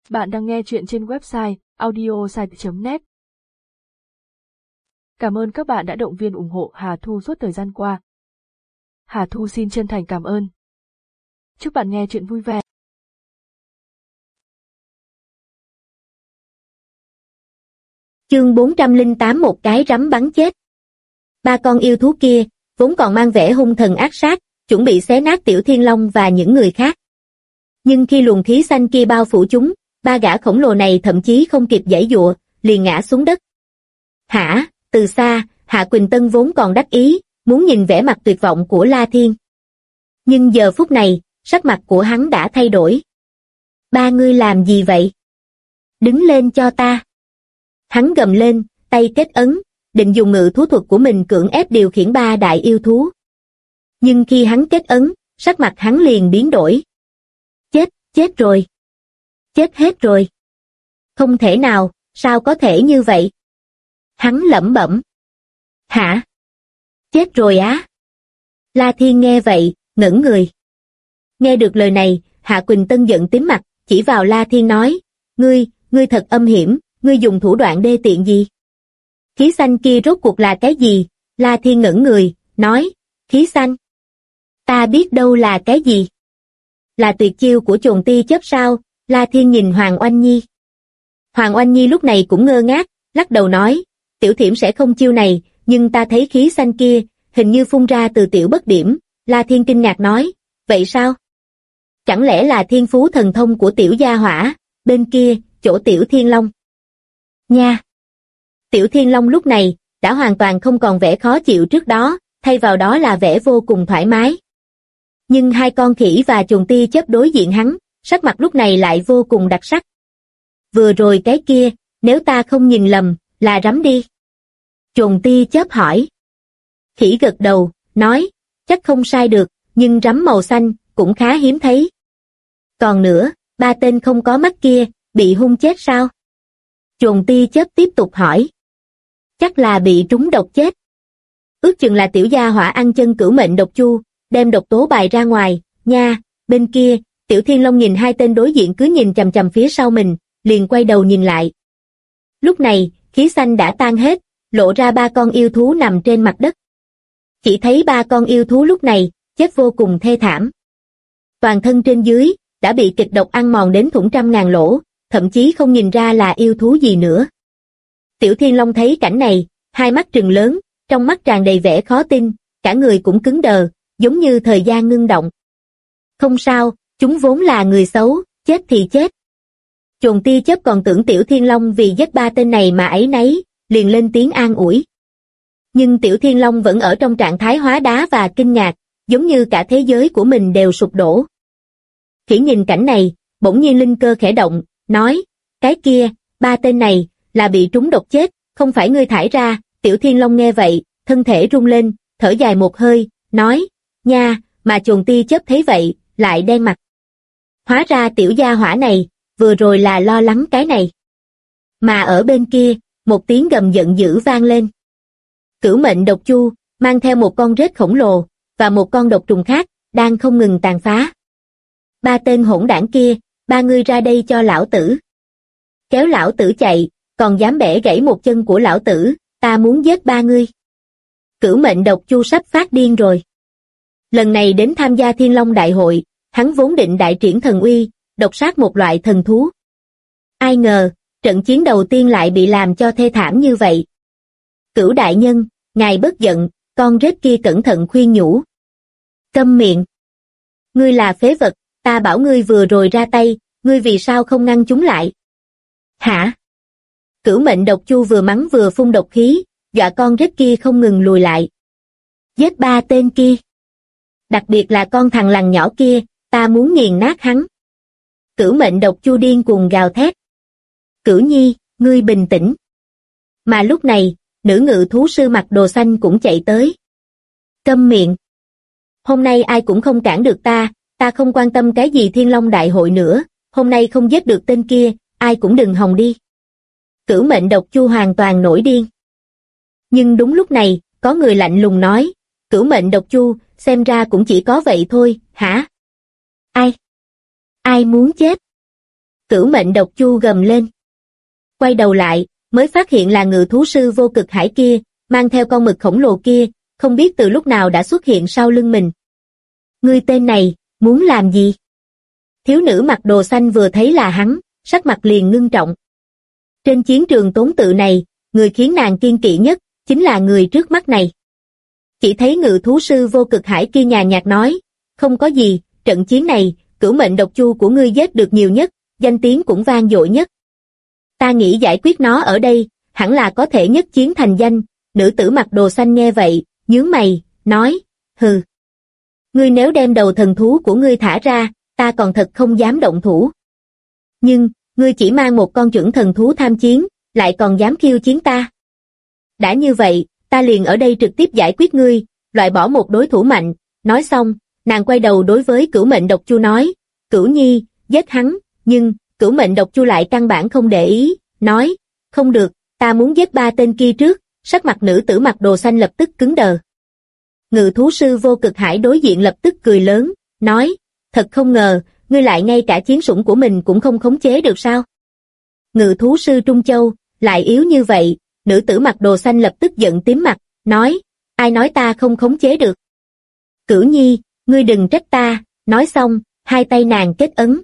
Bạn đang nghe chuyện trên website audiosite.net. Cảm ơn các bạn đã động viên ủng hộ Hà Thu suốt thời gian qua. Hà Thu xin chân thành cảm ơn. Chúc bạn nghe chuyện vui vẻ. Chương 408 một cái rắm bắn chết. Ba con yêu thú kia, vốn còn mang vẻ hung thần ác sát, chuẩn bị xé nát Tiểu Thiên Long và những người khác. Nhưng khi luồng khí xanh kia bao phủ chúng, ba gã khổng lồ này thậm chí không kịp giãy giụa, liền ngã xuống đất. Hả? Từ xa, Hạ Quỳnh Tân vốn còn đắc ý, muốn nhìn vẻ mặt tuyệt vọng của La Thiên. Nhưng giờ phút này, sắc mặt của hắn đã thay đổi. Ba ngươi làm gì vậy? Đứng lên cho ta. Hắn gầm lên, tay kết ấn, định dùng ngự thú thuật của mình cưỡng ép điều khiển ba đại yêu thú. Nhưng khi hắn kết ấn, sắc mặt hắn liền biến đổi. Chết rồi. Chết hết rồi. Không thể nào, sao có thể như vậy? Hắn lẩm bẩm. Hả? Chết rồi á? La Thiên nghe vậy, ngẩn người. Nghe được lời này, Hạ Quỳnh Tân giận tím mặt, chỉ vào La Thiên nói, ngươi thật âm hiểm, ngươi dùng thủ đoạn đê tiện gì? Khí xanh kia rốt cuộc là cái gì? La Thiên ngẩn người, nói, khí xanh? Ta biết đâu là cái gì? Là tuyệt chiêu của Chồn Ti Chớp sao? La Thiên nhìn Hoàng Oanh Nhi. Hoàng Oanh Nhi lúc này cũng ngơ ngác, lắc đầu nói, tiểu thiểm sẽ không chiêu này, nhưng ta thấy khí xanh kia, hình như phun ra từ tiểu bất điểm. La Thiên kinh ngạc nói, vậy sao? Chẳng lẽ là thiên phú thần thông của tiểu gia hỏa, bên kia, chỗ Tiểu Thiên Long? Nha! Tiểu Thiên Long lúc này, đã hoàn toàn không còn vẻ khó chịu trước đó, thay vào đó là vẻ vô cùng thoải mái. Nhưng hai con khỉ và Chồn Ti Chớp đối diện hắn, sắc mặt lúc này lại vô cùng đặc sắc. Vừa rồi cái kia, nếu ta không nhìn lầm, là rắm đi. Chồn Ti Chớp hỏi. Khỉ gật đầu, nói, chắc không sai được, nhưng rắm màu xanh, cũng khá hiếm thấy. Còn nữa, ba tên không có mắt kia, bị hung chết sao? Chồn Ti Chớp tiếp tục hỏi. Chắc là bị trúng độc chết. Ước chừng là tiểu gia hỏa ăn chân cửu mệnh độc chu, đem độc tố bài ra ngoài, nha. Bên kia, Tiểu Thiên Long nhìn hai tên đối diện cứ nhìn chằm chằm phía sau mình, liền quay đầu nhìn lại. Lúc này, khí xanh đã tan hết, lộ ra ba con yêu thú nằm trên mặt đất. Chỉ thấy ba con yêu thú lúc này, chết vô cùng thê thảm. Toàn thân trên dưới, đã bị kịch độc ăn mòn đến thủng trăm ngàn lỗ, thậm chí không nhìn ra là yêu thú gì nữa. Tiểu Thiên Long thấy cảnh này, hai mắt trừng lớn, trong mắt tràn đầy vẻ khó tin, cả người cũng cứng đờ, giống như thời gian ngưng động. Không sao, chúng vốn là người xấu, chết thì chết. Chồn Ti Chớp còn tưởng Tiểu Thiên Long vì giết ba tên này mà áy náy, liền lên tiếng an ủi. Nhưng Tiểu Thiên Long vẫn ở trong trạng thái hóa đá và kinh ngạc, giống như cả thế giới của mình đều sụp đổ. Khỉ nhìn cảnh này, bỗng nhiên linh cơ khẽ động, nói, cái kia, ba tên này, là bị trúng độc chết, không phải ngươi thải ra. Tiểu Thiên Long nghe vậy, thân thể rung lên, thở dài một hơi, nói, nha, mà Chồn Ti Chớp thấy vậy, lại đen mặt. Hóa ra tiểu gia hỏa này, vừa rồi là lo lắng cái này. Mà ở bên kia, một tiếng gầm giận dữ vang lên. Cửu mệnh độc chu, mang theo một con rết khổng lồ, và một con độc trùng khác, đang không ngừng tàn phá. Ba tên hỗn đảng kia, ba ngươi ra đây cho lão tử. Kéo lão tử chạy, còn dám bẻ gãy một chân của lão tử, ta muốn giết ba ngươi. Cửu mệnh độc chu sắp phát điên rồi. Lần này đến tham gia Thiên Long Đại hội, hắn vốn định đại triển thần uy, độc sát một loại thần thú. Ai ngờ, trận chiến đầu tiên lại bị làm cho thê thảm như vậy. Cửu đại nhân, ngài bất giận, con rết kia cẩn thận khuyên nhủ. Câm miệng. Ngươi là phế vật, ta bảo ngươi vừa rồi ra tay, ngươi vì sao không ngăn chúng lại? Hả? Cửu mệnh độc chu vừa mắng vừa phun độc khí, dọa con rết kia không ngừng lùi lại. Giết ba tên kia. Đặc biệt là con thằng lằn nhỏ kia, ta muốn nghiền nát hắn. Cửu mệnh độc chu điên cuồng gào thét. Cửu Nhi, ngươi bình tĩnh. Mà lúc này, nữ ngự thú sư mặc đồ xanh cũng chạy tới. Câm miệng. Hôm nay ai cũng không cản được ta không quan tâm cái gì Thiên Long Đại hội nữa, hôm nay không giết được tên kia, ai cũng đừng hòng đi. Cửu mệnh độc chu hoàn toàn nổi điên. Nhưng đúng lúc này, có người lạnh lùng nói, Cửu mệnh độc chu, xem ra cũng chỉ có vậy thôi, hả? Ai? Ai muốn chết? Cửu mệnh độc chu gầm lên. Quay đầu lại, mới phát hiện là ngự thú sư vô cực hải kia, mang theo con mực khổng lồ kia, không biết từ lúc nào đã xuất hiện sau lưng mình. Ngươi tên này, muốn làm gì? Thiếu nữ mặc đồ xanh vừa thấy là hắn, sắc mặt liền ngưng trọng. Trên chiến trường Tốn Tự này, người khiến nàng kiêng kỵ nhất, chính là người trước mắt này. Chỉ thấy ngự thú sư vô cực hải kia nhàn nhạt nói, không có gì, trận chiến này, cửu mệnh độc chu của ngươi giết được nhiều nhất, danh tiếng cũng vang dội nhất. Ta nghĩ giải quyết nó ở đây, hẳn là có thể nhất chiến thành danh. Nữ tử mặc đồ xanh nghe vậy, nhướng mày, nói, hừ. Ngươi nếu đem đầu thần thú của ngươi thả ra, ta còn thật không dám động thủ. Nhưng, ngươi chỉ mang một con chuẩn thần thú tham chiến, lại còn dám khiêu chiến ta. Đã như vậy, ta liền ở đây trực tiếp giải quyết ngươi, loại bỏ một đối thủ mạnh. Nói xong, nàng quay đầu đối với cửu mệnh độc chu nói, Cửu Nhi, giết hắn, nhưng, cửu mệnh độc chu lại căn bản không để ý, nói, không được, ta muốn giết 3 tên kia trước. Sắc mặt nữ tử mặc đồ xanh lập tức cứng đờ. Ngự thú sư vô cực hải đối diện lập tức cười lớn, nói, thật không ngờ, ngươi lại ngay cả chiến sủng của mình cũng không khống chế được sao? Ngự thú sư Trung Châu, lại yếu như vậy, nữ tử mặc đồ xanh lập tức giận tím mặt, nói, ai nói ta không khống chế được? Cửu Nhi, ngươi đừng trách ta, nói xong, hai tay nàng kết ấn.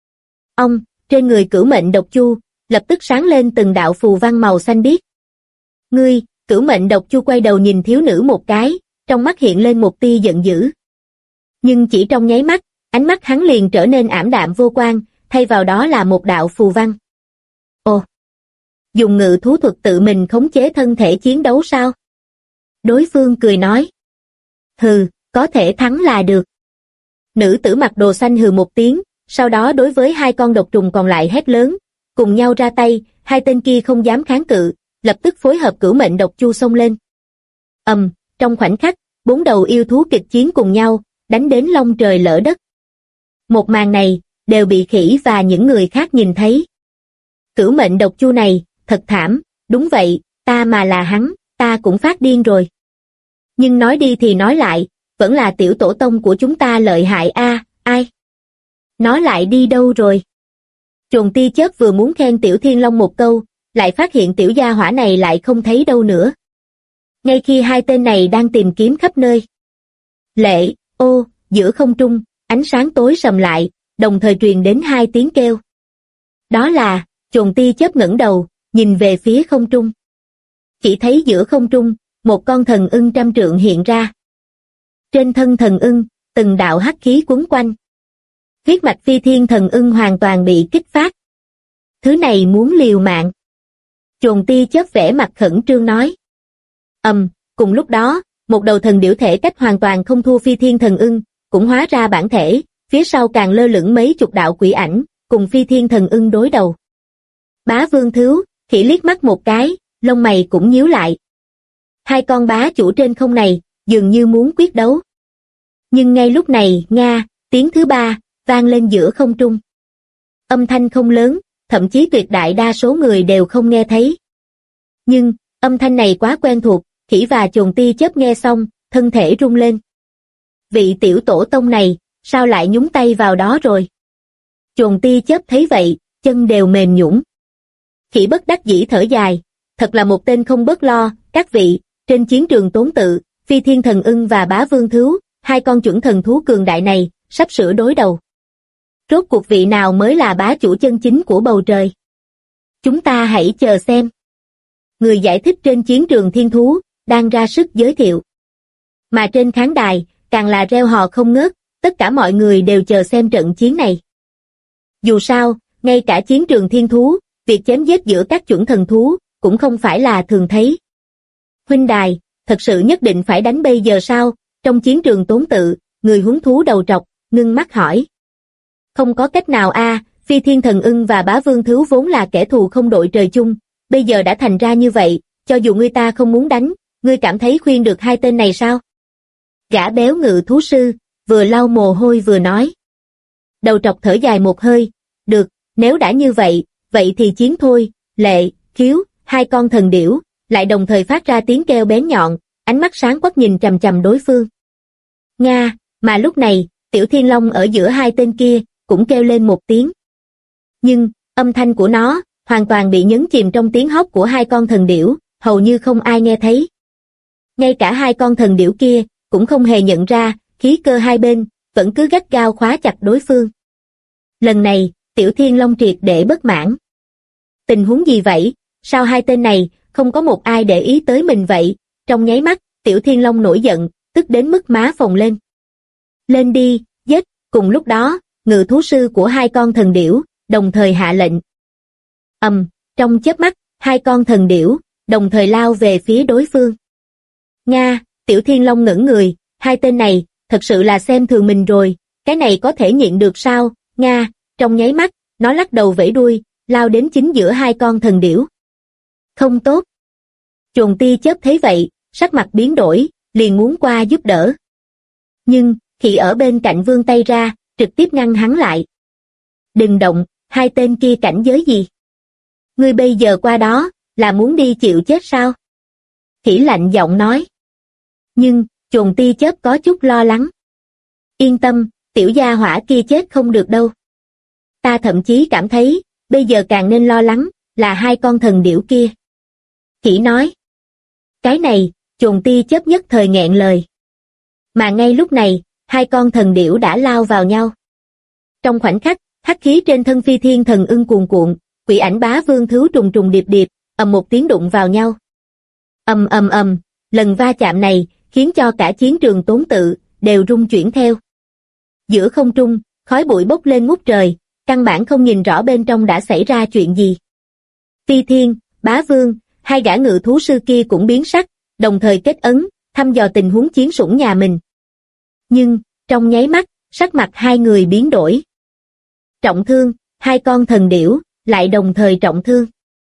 Ông, trên người cửu mệnh độc chu, lập tức sáng lên từng đạo phù văn màu xanh biếc. Ngươi, cửu mệnh độc chu quay đầu nhìn thiếu nữ một cái, trong mắt hiện lên một tia giận dữ. Nhưng chỉ trong nháy mắt, ánh mắt hắn liền trở nên ảm đạm vô quang, thay vào đó là một đạo phù văn. Ồ! Dùng ngự thú thuật tự mình khống chế thân thể chiến đấu sao? Đối phương cười nói. Hừ, có thể thắng là được. Nữ tử mặc đồ xanh hừ một tiếng, sau đó đối với 2 con độc trùng còn lại hét lớn, cùng nhau ra tay, 2 tên kia không dám kháng cự, lập tức phối hợp cửu mệnh độc chu xông lên. Trong khoảnh khắc, 4 đầu yêu thú kịch chiến cùng nhau, đánh đến long trời lở đất. Một màn này, đều bị khỉ và những người khác nhìn thấy. Cửu mệnh độc chu này, thật thảm, đúng vậy, ta mà là hắn, ta cũng phát điên rồi. Nhưng nói đi thì nói lại, vẫn là tiểu tổ tông của chúng ta lợi hại a, ai? Nó lại đi đâu rồi? Chồn tia chớp vừa muốn khen tiểu thiên long một câu, lại phát hiện tiểu gia hỏa này lại không thấy đâu nữa. Ngay khi 2 tên này đang tìm kiếm khắp nơi. Lệ, ô, giữa không trung, ánh sáng tối sầm lại, đồng thời truyền đến 2 tiếng kêu. Đó là, chồn tia chớp ngẩng đầu, nhìn về phía không trung. Chỉ thấy giữa không trung, một con thần ưng 100 trượng hiện ra. Trên thân thần ưng, từng đạo hắc khí quấn quanh. Huyết mạch phi thiên thần ưng hoàn toàn bị kích phát. Thứ này muốn liều mạng. Chồn tia chớp vẻ mặt khẩn trương nói. Cùng lúc đó, một đầu thần điểu thể cách hoàn toàn không thua phi thiên thần ưng, cũng hóa ra bản thể, phía sau càng lơ lửng mấy chục đạo quỷ ảnh, cùng phi thiên thần ưng đối đầu. Bá Vương Thứu, khỉ liếc mắt một cái, lông mày cũng nhíu lại. 2 con bá chủ trên không này, dường như muốn quyết đấu. Nhưng ngay lúc này, tiếng thứ 3, vang lên giữa không trung. Âm thanh không lớn, thậm chí tuyệt đại đa số người đều không nghe thấy. Nhưng, âm thanh này quá quen thuộc, khỉ và chồn tia chớp nghe xong, thân thể rung lên. Vị tiểu tổ tông này, sao lại nhúng tay vào đó rồi? Chồn tia chớp thấy vậy, chân đều mềm nhũn. Khỉ bất đắc dĩ thở dài, thật là một tên không bớt lo, các vị, trên chiến trường Tốn Tự, phi thiên thần ưng và bá vương thứu, 2 con chuẩn thần thú cường đại này, sắp sửa đối đầu. Rốt cuộc vị nào mới là bá chủ chân chính của bầu trời? Chúng ta hãy chờ xem. Người giải thích trên chiến trường thiên thú, đang ra sức giới thiệu. Mà trên khán đài, càng là reo hò không ngớt, tất cả mọi người đều chờ xem trận chiến này. Dù sao, ngay cả chiến trường thiên thú, việc chém giết giữa các chuẩn thần thú, cũng không phải là thường thấy. Huynh đài, thật sự nhất định phải đánh bây giờ sao? Trong chiến trường Tốn Tự, người huấn thú đầu trọc, ngưng mắt hỏi. Không có cách nào phi thiên thần ưng và bá vương thứu vốn là kẻ thù không đội trời chung, bây giờ đã thành ra như vậy, cho dù ngươi ta không muốn đánh, ngươi cảm thấy khuyên được 2 tên này sao? Gã béo ngự thú sư, vừa lau mồ hôi vừa nói. Đầu trọc thở dài một hơi, được, nếu đã như vậy, vậy thì chiến thôi. Lệ, Khiếu, 2 con thần điểu, lại đồng thời phát ra tiếng kêu bén nhọn, ánh mắt sáng quắc nhìn chằm chằm đối phương. Mà lúc này, tiểu thiên long ở giữa 2 tên kia, cũng kêu lên một tiếng. Nhưng, âm thanh của nó, hoàn toàn bị nhấn chìm trong tiếng hót của hai con thần điểu, hầu như không ai nghe thấy. Ngay cả hai con thần điểu kia, cũng không hề nhận ra, khí cơ hai bên, vẫn cứ gắt gao khóa chặt đối phương. Lần này, Tiểu Thiên Long triệt để bất mãn. Tình huống gì vậy, sao hai tên này, không có một ai để ý tới mình vậy? Trong nháy mắt, Tiểu Thiên Long nổi giận, tức đến mức má phồng lên. Lên đi, giết, cùng lúc đó, ngự thú sư của hai con thần điểu, đồng thời hạ lệnh. Trong chớp mắt, hai con thần điểu, đồng thời lao về phía đối phương. Nga, Tiểu Thiên Long ngẩn người, hai tên này, thật sự là xem thường mình rồi, cái này có thể nhịn được sao? Nga, trong nháy mắt, nó lắc đầu vẫy đuôi, lao đến chính giữa hai con thần điểu. Không tốt. Chồn Ti Chớp thấy vậy, sắc mặt biến đổi, liền muốn qua giúp đỡ. Nhưng, Khỉ ở bên cạnh vươn tay ra, trực tiếp ngăn hắn lại. Đừng động, hai tên kia cảnh giới gì? Ngươi bây giờ qua đó, là muốn đi chịu chết sao? Khỉ lạnh giọng nói. Nhưng, Chồn Ti Chớp có chút lo lắng. Yên tâm, tiểu gia hỏa kia chết không được đâu. Ta thậm chí cảm thấy, bây giờ càng nên lo lắng, là hai con thần điểu kia. Khỉ nói. Cái này, Chồn Ti Chớp nhất thời nghẹn lời. Mà ngay lúc này, hai con thần điểu đã lao vào nhau. Trong khoảnh khắc, hắc khí trên thân Phi Thiên Thần Ưng cuồn cuộn, Quỷ Ảnh Bá Vương Thứu trùng trùng điệp điệp, ầm một tiếng đụng vào nhau. Ầm ầm ầm, lần va chạm này, khiến cho cả chiến trường Tốn Tự, đều rung chuyển theo. Giữa không trung, khói bụi bốc lên ngút trời, căn bản không nhìn rõ bên trong đã xảy ra chuyện gì. Phi Thiên, Bá Vương, hai gã ngự thú sư kia cũng biến sắc, đồng thời kết ấn, thăm dò tình huống chiến sủng nhà mình. Nhưng, trong nháy mắt, sắc mặt hai người biến đổi. Trọng thương, hai con thần điểu, lại đồng thời trọng thương.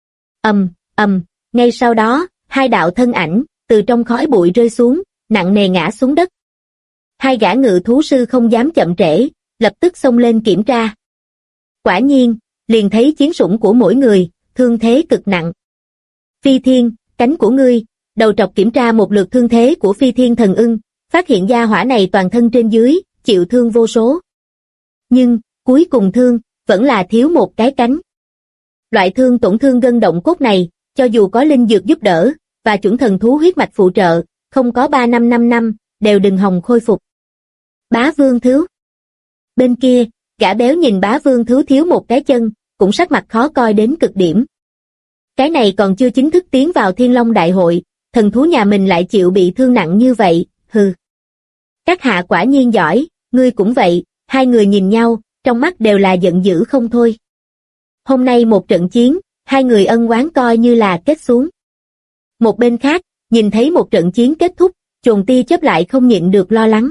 Ngay sau đó, hai đạo thân ảnh, từ trong khói bụi rơi xuống, nặng nề ngã xuống đất. Hai gã ngự thú sư không dám chậm trễ, lập tức xông lên kiểm tra. Quả nhiên, liền thấy chiến sủng của mỗi người, thương thế cực nặng. Phi Thiên, cánh của ngươi, đầu trọc kiểm tra một lượt thương thế của Phi Thiên Thần Ưng, phát hiện gia hỏa này toàn thân trên dưới, chịu thương vô số. Nhưng, cuối cùng thương, vẫn là thiếu một cái cánh. Loại thương tổn thương gân động cốt này, cho dù có linh dược giúp đỡ, và chuẩn thần thú huyết mạch phụ trợ, không có 3 năm 5 năm, đều đừng hòng khôi phục. Bá Vương Thứu. Bên kia, gã béo nhìn Bá Vương Thứu thiếu một cái chân, cũng sắc mặt khó coi đến cực điểm. Cái này còn chưa chính thức tiến vào Thiên Long Đại hội, thần thú nhà mình lại chịu bị thương nặng như vậy, hừ. Các hạ quả nhiên giỏi, ngươi cũng vậy, hai người nhìn nhau, trong mắt đều là giận dữ không thôi. Hôm nay một trận chiến, hai người ân oán coi như là kết xuống. Một bên khác, nhìn thấy một trận chiến kết thúc, Chồn Ti Chớp lại không nhịn được lo lắng.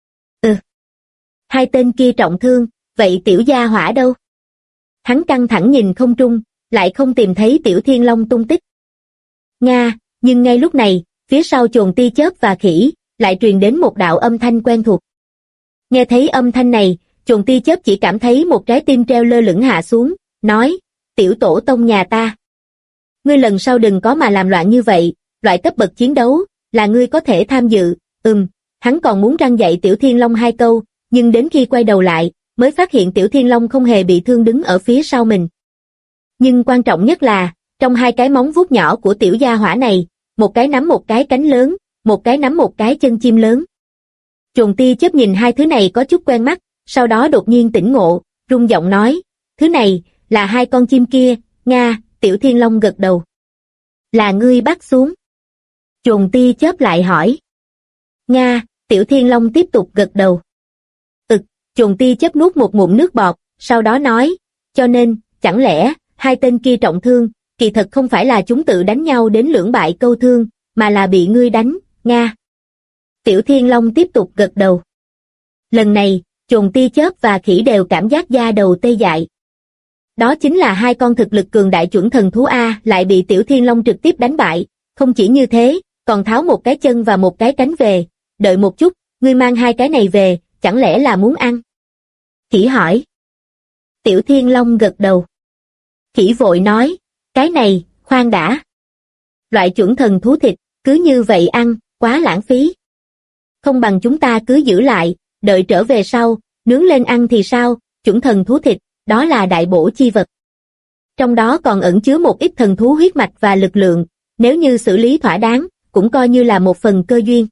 Hai tên kia trọng thương, vậy tiểu gia hỏa đâu? Hắn căng thẳng nhìn không trung, lại không tìm thấy Tiểu Thiên Long tung tích. Nga, nhưng ngay lúc này, phía sau Chồn Ti Chớp và Khỉ, lại truyền đến một đạo âm thanh quen thuộc. Nghe thấy âm thanh này, Chồn Ti Chớp chỉ cảm thấy một trái tim treo lơ lửng hạ xuống, nói, tiểu tổ tông nhà ta. Ngươi lần sau đừng có mà làm loạn như vậy, loại cấp bậc chiến đấu, là ngươi có thể tham dự. Hắn còn muốn răn dạy Tiểu Thiên Long hai câu, nhưng đến khi quay đầu lại, mới phát hiện Tiểu Thiên Long không hề bị thương đứng ở phía sau mình. Nhưng quan trọng nhất là, trong hai cái móng vuốt nhỏ của tiểu gia hỏa này, một cái nắm một cái cánh lớn, một cái nắm một cái chân chim lớn. Chồn Ti Chớp nhìn hai thứ này có chút quen mắt, sau đó đột nhiên tỉnh ngộ, rung giọng nói, thứ này, là hai con chim kia. Nga, Tiểu Thiên Long gật đầu. Là ngươi bắt xuống? Chồn Ti Chớp lại hỏi. Nga, Tiểu Thiên Long tiếp tục gật đầu. Chồn Ti Chớp nuốt một ngụm nước bọt, sau đó nói, cho nên, chẳng lẽ, hai tên kia trọng thương, kỳ thật không phải là chúng tự đánh nhau đến lưỡng bại câu thương, mà là bị ngươi đánh, Nga. Tiểu Thiên Long tiếp tục gật đầu. Lần này, Chồn Ti Chớp và Khỉ đều cảm giác da đầu tê dại. Đó chính là hai con thực lực cường đại chuẩn thần thú A lại bị Tiểu Thiên Long trực tiếp đánh bại, không chỉ như thế, còn tháo một cái chân và một cái cánh về. Đợi một chút, ngươi mang hai cái này về, chẳng lẽ là muốn ăn? Khỉ hỏi. Tiểu Thiên Long gật đầu. Khỉ vội nói, cái này, khoan đã. Loại chuẩn thần thú thịt, cứ như vậy ăn, quá lãng phí. Không bằng chúng ta cứ giữ lại, đợi trở về sau, nướng lên ăn thì sao? Chuẩn thần thú thịt, đó là đại bổ chi vật. Trong đó còn ẩn chứa một ít thần thú huyết mạch và lực lượng, nếu như xử lý thỏa đáng, cũng coi như là một phần cơ duyên.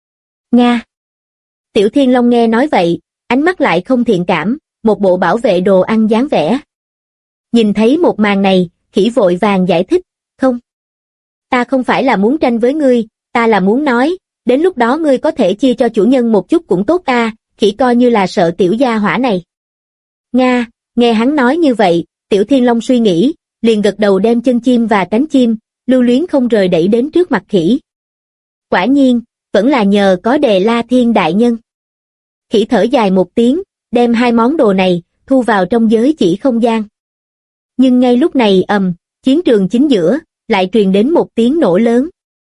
Nga. Tiểu Thiên Long nghe nói vậy, ánh mắt lại không thiện cảm, một bộ bảo vệ đồ ăn dáng vẻ. Nhìn thấy một màn này, khỉ vội vàng giải thích, không. Ta không phải là muốn tranh với ngươi, ta là muốn nói, đến lúc đó ngươi có thể chia cho chủ nhân một chút cũng tốt a, khỉ coi như là sợ tiểu gia hỏa này. Nga, nghe hắn nói như vậy, Tiểu Thiên Long suy nghĩ, liền gật đầu đem chân chim và cánh chim, lưu luyến không rời đẩy đến trước mặt khỉ. Quả nhiên, vẫn là nhờ có Đề La Thiên đại nhân. Khỉ thở dài một tiếng, đem hai món đồ này, thu vào trong giới chỉ không gian. Nhưng ngay lúc này chiến trường chính giữa, lại truyền đến một tiếng nổ lớn.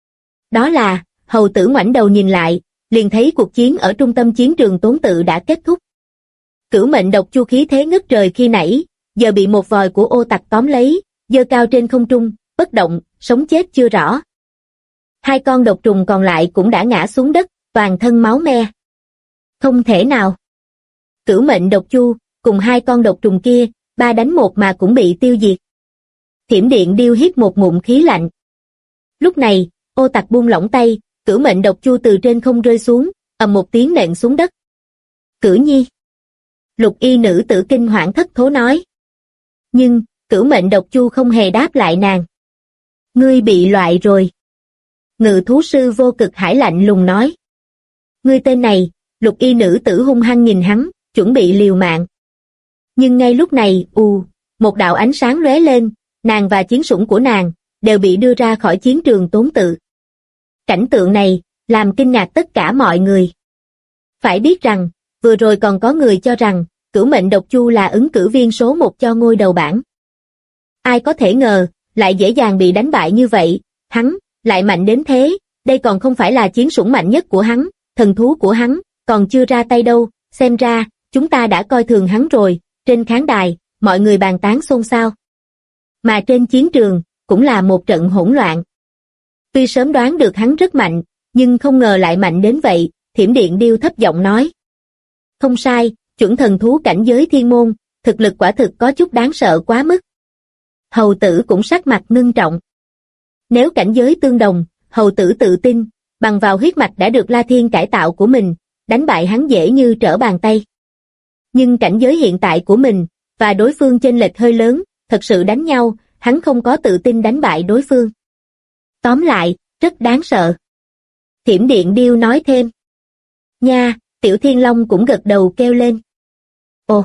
Đó là, hầu tử ngoảnh đầu nhìn lại, liền thấy cuộc chiến ở trung tâm chiến trường Tốn Tự đã kết thúc. Cửu mệnh độc chu khí thế ngất trời khi nãy, giờ bị một vòi của ô tặc tóm lấy, giơ cao trên không trung, bất động, sống chết chưa rõ. Hai con độc trùng còn lại cũng đã ngã xuống đất, toàn thân máu me. Không thể nào. Cửu mệnh độc chu, cùng hai con độc trùng kia, 3 đánh 1 mà cũng bị tiêu diệt. Thiểm Điện Điêu hít một ngụm khí lạnh. Lúc này, ô tặc buông lỏng tay, cửu mệnh độc chu từ trên không rơi xuống, ầm một tiếng nện xuống đất. Cửu nhi. Lục y nữ tử kinh hoảng thất thố nói. Nhưng, cửu mệnh độc chu không hề đáp lại nàng. Ngươi bị loại rồi. Ngự thú sư Vô Cực Hải lạnh lùng nói. Ngươi tên này, lục y nữ tử hung hăng nhìn hắn, chuẩn bị liều mạng. Nhưng ngay lúc này, một đạo ánh sáng lóe lên, nàng và chiến sủng của nàng, đều bị đưa ra khỏi chiến trường Tốn Tự. Cảnh tượng này, làm kinh ngạc tất cả mọi người. Phải biết rằng, vừa rồi còn có người cho rằng, cửu mệnh độc chu là ứng cử viên số 1 cho ngôi đầu bảng. Ai có thể ngờ, lại dễ dàng bị đánh bại như vậy, hắn, lại mạnh đến thế, đây còn không phải là chiến sủng mạnh nhất của hắn, thần thú của hắn, còn chưa ra tay đâu, xem ra, chúng ta đã coi thường hắn rồi, trên khán đài, mọi người bàn tán xôn xao. Mà trên chiến trường, cũng là một trận hỗn loạn. Tuy sớm đoán được hắn rất mạnh, nhưng không ngờ lại mạnh đến vậy, Thiểm Điện Điêu thấp giọng nói. Không sai, chuẩn thần thú cảnh giới thiên môn, thực lực quả thực có chút đáng sợ quá mức. Hầu tử cũng sắc mặt ngưng trọng. Nếu cảnh giới tương đồng, hầu tử tự tin, bằng vào huyết mạch đã được La Thiên cải tạo của mình, đánh bại hắn dễ như trở bàn tay. Nhưng cảnh giới hiện tại của mình, và đối phương chênh lệch hơi lớn, thật sự đánh nhau, hắn không có tự tin đánh bại đối phương. Tóm lại, rất đáng sợ. Thiểm Điện Điêu nói thêm. Nha, Tiểu Thiên Long cũng gật đầu kêu lên. Ồ,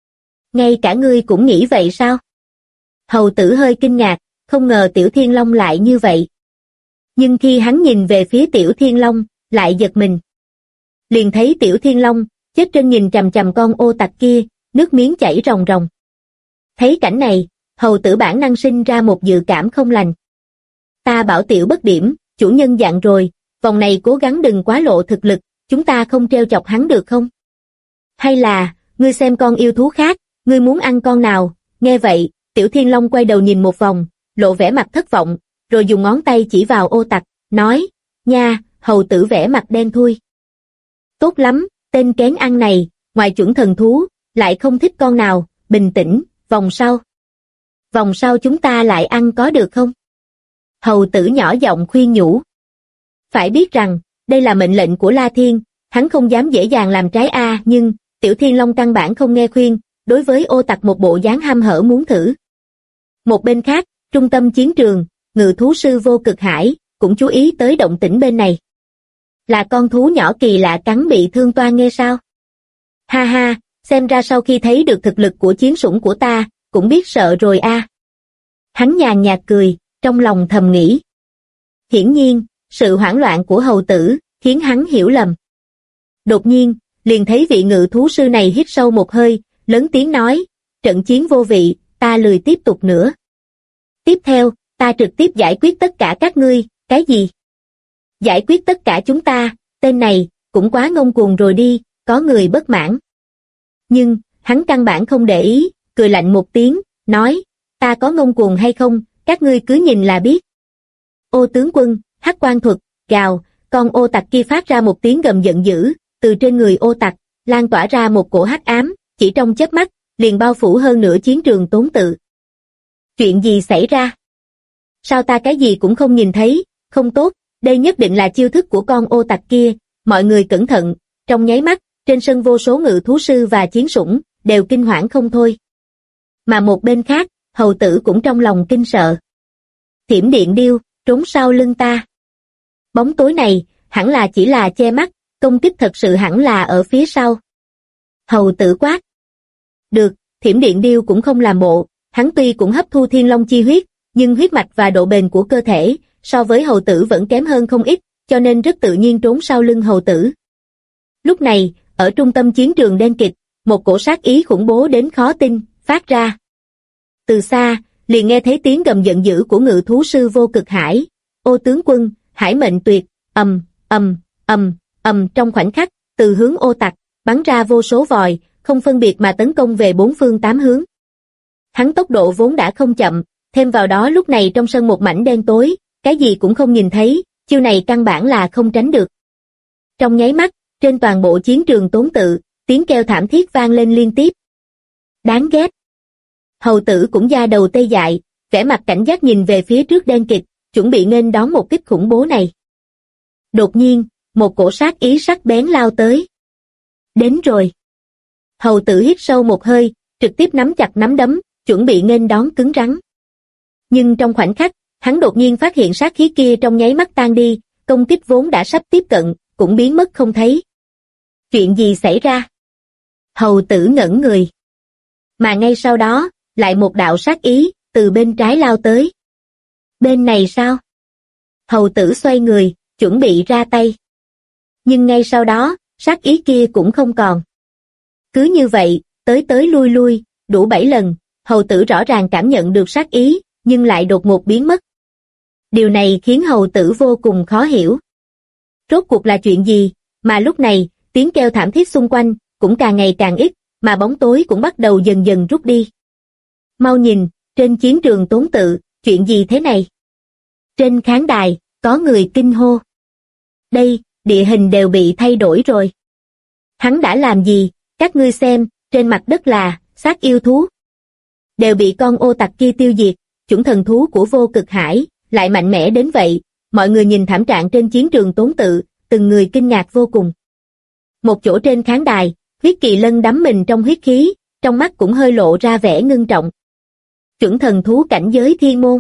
ngay cả ngươi cũng nghĩ vậy sao? Hầu tử hơi kinh ngạc, không ngờ Tiểu Thiên Long lại như vậy. Nhưng khi hắn nhìn về phía Tiểu Thiên Long, lại giật mình. Liền thấy Tiểu Thiên Long, chết chân nhìn chằm chằm con ô tặc kia, nước miếng chảy ròng ròng. Thấy cảnh này, hầu tử bản năng sinh ra một dự cảm không lành. Ta bảo Tiểu Bất Điểm, chủ nhân dặn rồi, vòng này cố gắng đừng quá lộ thực lực, chúng ta không treo chọc hắn được không? Hay là, ngươi xem con yêu thú khác, ngươi muốn ăn con nào? Nghe vậy, Tiểu Thiên Long quay đầu nhìn một vòng, lộ vẻ mặt thất vọng, rồi dùng ngón tay chỉ vào ô tặc, nói, nha, hầu tử vẻ mặt đen thui. Tốt lắm, tên kén ăn này, ngoài chuẩn thần thú, lại không thích con nào, bình tĩnh, vòng sau. Vòng sau chúng ta lại ăn có được không? Hầu tử nhỏ giọng khuyên nhủ. Phải biết rằng, đây là mệnh lệnh của La Thiên, hắn không dám dễ dàng làm trái nhưng, Tiểu Thiên Long căn bản không nghe khuyên, đối với ô tặc một bộ dáng hăm hở muốn thử. Một bên khác, trung tâm chiến trường, ngự thú sư Vô Cực Hải, cũng chú ý tới động tĩnh bên này. Là con thú nhỏ kỳ lạ cắn bị thương toan nghe sao? Ha ha, xem ra sau khi thấy được thực lực của chiến sủng của ta, cũng biết sợ rồi Hắn nhàn nhạt cười, trong lòng thầm nghĩ. Hiển nhiên, sự hoảng loạn của hầu tử, khiến hắn hiểu lầm. Đột nhiên, liền thấy vị ngự thú sư này hít sâu một hơi, lớn tiếng nói, trận chiến vô vị, ta lười tiếp tục nữa. Tiếp theo, ta trực tiếp giải quyết tất cả các ngươi, cái gì? Giải quyết tất cả chúng ta, tên này, cũng quá ngông cuồng rồi đi, có người bất mãn. Nhưng, hắn căn bản không để ý, cười lạnh một tiếng, nói, ta có ngông cuồng hay không, các ngươi cứ nhìn là biết. Ô tướng quân, hắc quan thuật, gào, con ô tặc kia phát ra một tiếng gầm giận dữ, từ trên người ô tặc, lan tỏa ra một cổ hắc ám, chỉ trong chớp mắt, liền bao phủ hơn nửa chiến trường Tốn Tự. Chuyện gì xảy ra? Sao ta cái gì cũng không nhìn thấy? Không tốt, đây nhất định là chiêu thức của con ô tặc kia, mọi người cẩn thận. Trong nháy mắt, trên sân vô số ngự thú sư và chiến sủng đều kinh hoảng không thôi. Mà một bên khác, hầu tử cũng trong lòng kinh sợ. Thiểm điện điêu, trốn sau lưng ta. Bóng tối này, hẳn là chỉ là che mắt, công kích thật sự hẳn là ở phía sau. Hầu tử quát. Được, thiểm điện điêu cũng không làm bộ, hắn tuy cũng hấp thu thiên long chi huyết, nhưng huyết mạch và độ bền của cơ thể, so với hầu tử vẫn kém hơn không ít, cho nên rất tự nhiên trốn sau lưng hầu tử. Lúc này, ở trung tâm chiến trường đen kịt, một cổ sát ý khủng bố đến khó tin, phát ra. Từ xa, liền nghe thấy tiếng gầm giận dữ của ngự thú sư Vô Cực Hải. Ô tướng quân, hải mệnh tuyệt, ầm, ầm, ầm, ầm, trong khoảnh khắc, từ hướng ô tặc, bắn ra vô số vòi, không phân biệt mà tấn công về bốn phương tám hướng. Hắn tốc độ vốn đã không chậm, thêm vào đó lúc này trong sân một mảnh đen tối, cái gì cũng không nhìn thấy, chiêu này căn bản là không tránh được. Trong nháy mắt, trên toàn bộ chiến trường Tốn Tự, tiếng kêu thảm thiết vang lên liên tiếp. Đáng ghét. Hầu tử cũng da đầu tê dại, vẻ mặt cảnh giác nhìn về phía trước đen kịt, chuẩn bị nghênh đón một kích khủng bố này. Đột nhiên, một cổ sát ý sắc bén lao tới. Đến rồi. Hầu tử hít sâu một hơi, trực tiếp nắm chặt nắm đấm, chuẩn bị nghênh đón cứng rắn. Nhưng trong khoảnh khắc, hắn đột nhiên phát hiện sát khí kia trong nháy mắt tan đi, công kích vốn đã sắp tiếp cận, cũng biến mất không thấy. Chuyện gì xảy ra? Hầu tử ngẩn người. Mà ngay sau đó, lại một đạo sát ý, từ bên trái lao tới. Bên này sao? Hầu tử xoay người, chuẩn bị ra tay. Nhưng ngay sau đó, sát ý kia cũng không còn. Cứ như vậy, tới tới lui lui, đủ 7 lần, hầu tử rõ ràng cảm nhận được sát ý, nhưng lại đột ngột biến mất. Điều này khiến hầu tử vô cùng khó hiểu. Rốt cuộc là chuyện gì, mà lúc này, tiếng kêu thảm thiết xung quanh, cũng càng ngày càng ít, mà bóng tối cũng bắt đầu dần dần rút đi. Mau nhìn, trên chiến trường Tốn Tự, chuyện gì thế này? Trên khán đài, có người kinh hô. Đây, địa hình đều bị thay đổi rồi. Hắn đã làm gì, các ngươi xem, trên mặt đất là, xác yêu thú. Đều bị con ô tặc kia tiêu diệt, chủng thần thú của Vô Cực Hải, lại mạnh mẽ đến vậy. Mọi người nhìn thảm trạng trên chiến trường Tốn Tự, từng người kinh ngạc vô cùng. Một chỗ trên khán đài, huyết kỳ lân đắm mình trong huyết khí, trong mắt cũng hơi lộ ra vẻ ngưng trọng. Chủng thần thú cảnh giới thiên môn.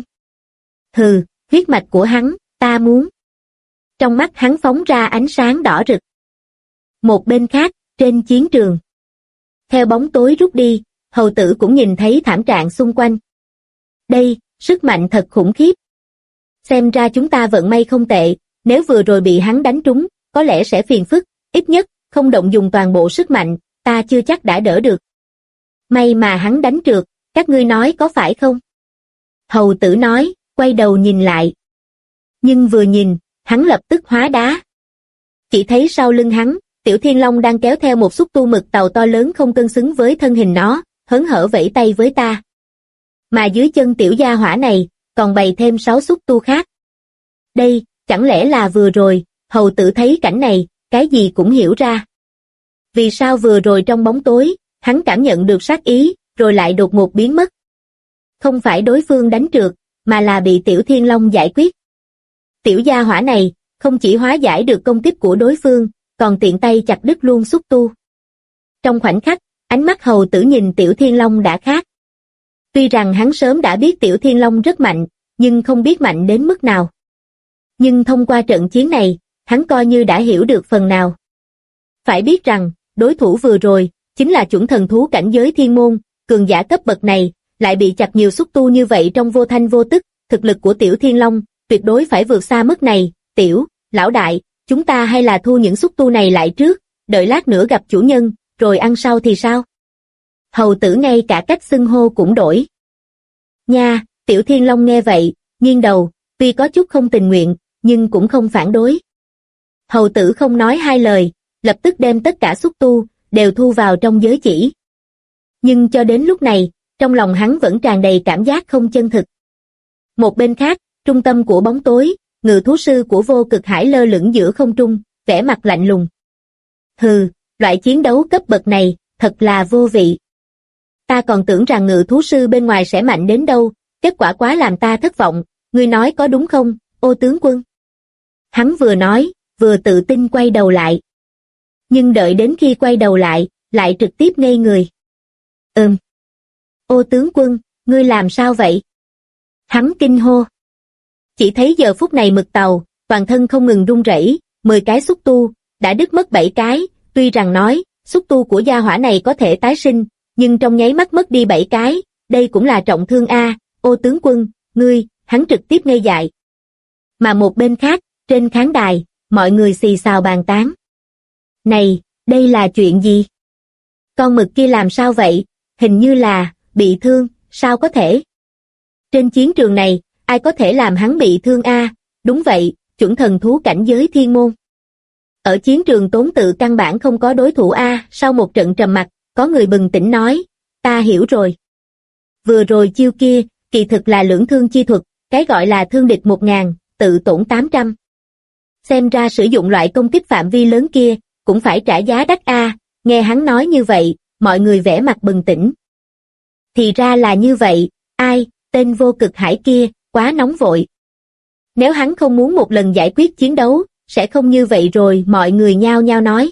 Hừ, huyết mạch của hắn, ta muốn. Trong mắt hắn phóng ra ánh sáng đỏ rực. Một bên khác, trên chiến trường. Theo bóng tối rút đi, hầu tử cũng nhìn thấy thảm trạng xung quanh. Đây, sức mạnh thật khủng khiếp. Xem ra chúng ta vận may không tệ, nếu vừa rồi bị hắn đánh trúng, có lẽ sẽ phiền phức, ít nhất, không động dùng toàn bộ sức mạnh, ta chưa chắc đã đỡ được. May mà hắn đánh trượt, các ngươi nói có phải không? Hầu tử nói, quay đầu nhìn lại. Nhưng vừa nhìn, hắn lập tức hóa đá. Chỉ thấy sau lưng hắn, Tiểu Thiên Long đang kéo theo một xúc tu mực tàu to lớn không cân xứng với thân hình nó, hớn hở vẫy tay với ta. Mà dưới chân tiểu gia hỏa này, còn bày thêm 6 xúc tu khác. Đây, chẳng lẽ là vừa rồi, hầu tử thấy cảnh này, cái gì cũng hiểu ra. Vì sao vừa rồi trong bóng tối, hắn cảm nhận được sát ý, rồi lại đột ngột biến mất. Không phải đối phương đánh trượt, mà là bị Tiểu Thiên Long giải quyết. Tiểu gia hỏa này, không chỉ hóa giải được công kích của đối phương, còn tiện tay chặt đứt luôn xúc tu. Trong khoảnh khắc, ánh mắt hầu tử nhìn Tiểu Thiên Long đã khác. Tuy rằng hắn sớm đã biết Tiểu Thiên Long rất mạnh, nhưng không biết mạnh đến mức nào. Nhưng thông qua trận chiến này, hắn coi như đã hiểu được phần nào. Phải biết rằng, đối thủ vừa rồi, chính là chủng thần thú cảnh giới thiên môn, cường giả cấp bậc này, lại bị chặt nhiều xúc tu như vậy trong vô thanh vô tức, thực lực của Tiểu Thiên Long, tuyệt đối phải vượt xa mức này. Lão đại, chúng ta hay là thu những xúc tu này lại trước, đợi lát nữa gặp chủ nhân, rồi ăn sau thì sao? Hầu tử ngay cả cách xưng hô cũng đổi. Nha, Tiểu Thiên Long nghe vậy, nghiêng đầu, tuy có chút không tình nguyện, nhưng cũng không phản đối. Hầu tử không nói hai lời, lập tức đem tất cả xúc tu, đều thu vào trong giới chỉ. Nhưng cho đến lúc này, trong lòng hắn vẫn tràn đầy cảm giác không chân thực. Một bên khác, trung tâm của bóng tối, ngự thú sư của Vô Cực Hải lơ lửng giữa không trung, vẻ mặt lạnh lùng. Hừ, loại chiến đấu cấp bậc này, thật là vô vị. Ta còn tưởng rằng ngự thú sư bên ngoài sẽ mạnh đến đâu, kết quả quá làm ta thất vọng, ngươi nói có đúng không, Ô tướng quân? Hắn vừa nói, vừa tự tin quay đầu lại. Nhưng đợi đến khi quay đầu lại, lại trực tiếp ngây người. Ô tướng quân, ngươi làm sao vậy? Hắn kinh hô. Chỉ thấy giờ phút này Mực Tàu, toàn thân không ngừng run rẩy, 10 cái xúc tu, đã đứt mất 7 cái, tuy rằng nói, xúc tu của gia hỏa này có thể tái sinh, nhưng trong nháy mắt mất đi 7 cái, đây cũng là trọng thương a, Ô tướng quân, ngươi, hắn trực tiếp ngây dại. Mà một bên khác, trên khán đài, mọi người xì xào bàn tán. Này, đây là chuyện gì? Con mực kia làm sao vậy? Hình như là, bị thương, sao có thể? Trên chiến trường này, ai có thể làm hắn bị thương a? Đúng vậy, chuẩn thần thú cảnh giới thiên môn. Ở chiến trường Tốn Tự căn bản không có đối thủ a. Sau một trận trầm mặc, có người bừng tỉnh nói, ta hiểu rồi. Vừa rồi chiêu kia, kỳ thực là lưỡng thương chi thuật, cái gọi là thương địch 1000, tự tổn 800. Xem ra sử dụng loại công kích phạm vi lớn kia, cũng phải trả giá đắt a. Nghe hắn nói như vậy, mọi người vẻ mặt bừng tỉnh. Thì ra là như vậy, ai, tên Vô Cực Hải kia, quá nóng vội. Nếu hắn không muốn một lần giải quyết chiến đấu, sẽ không như vậy rồi, mọi người nhao nhao nói.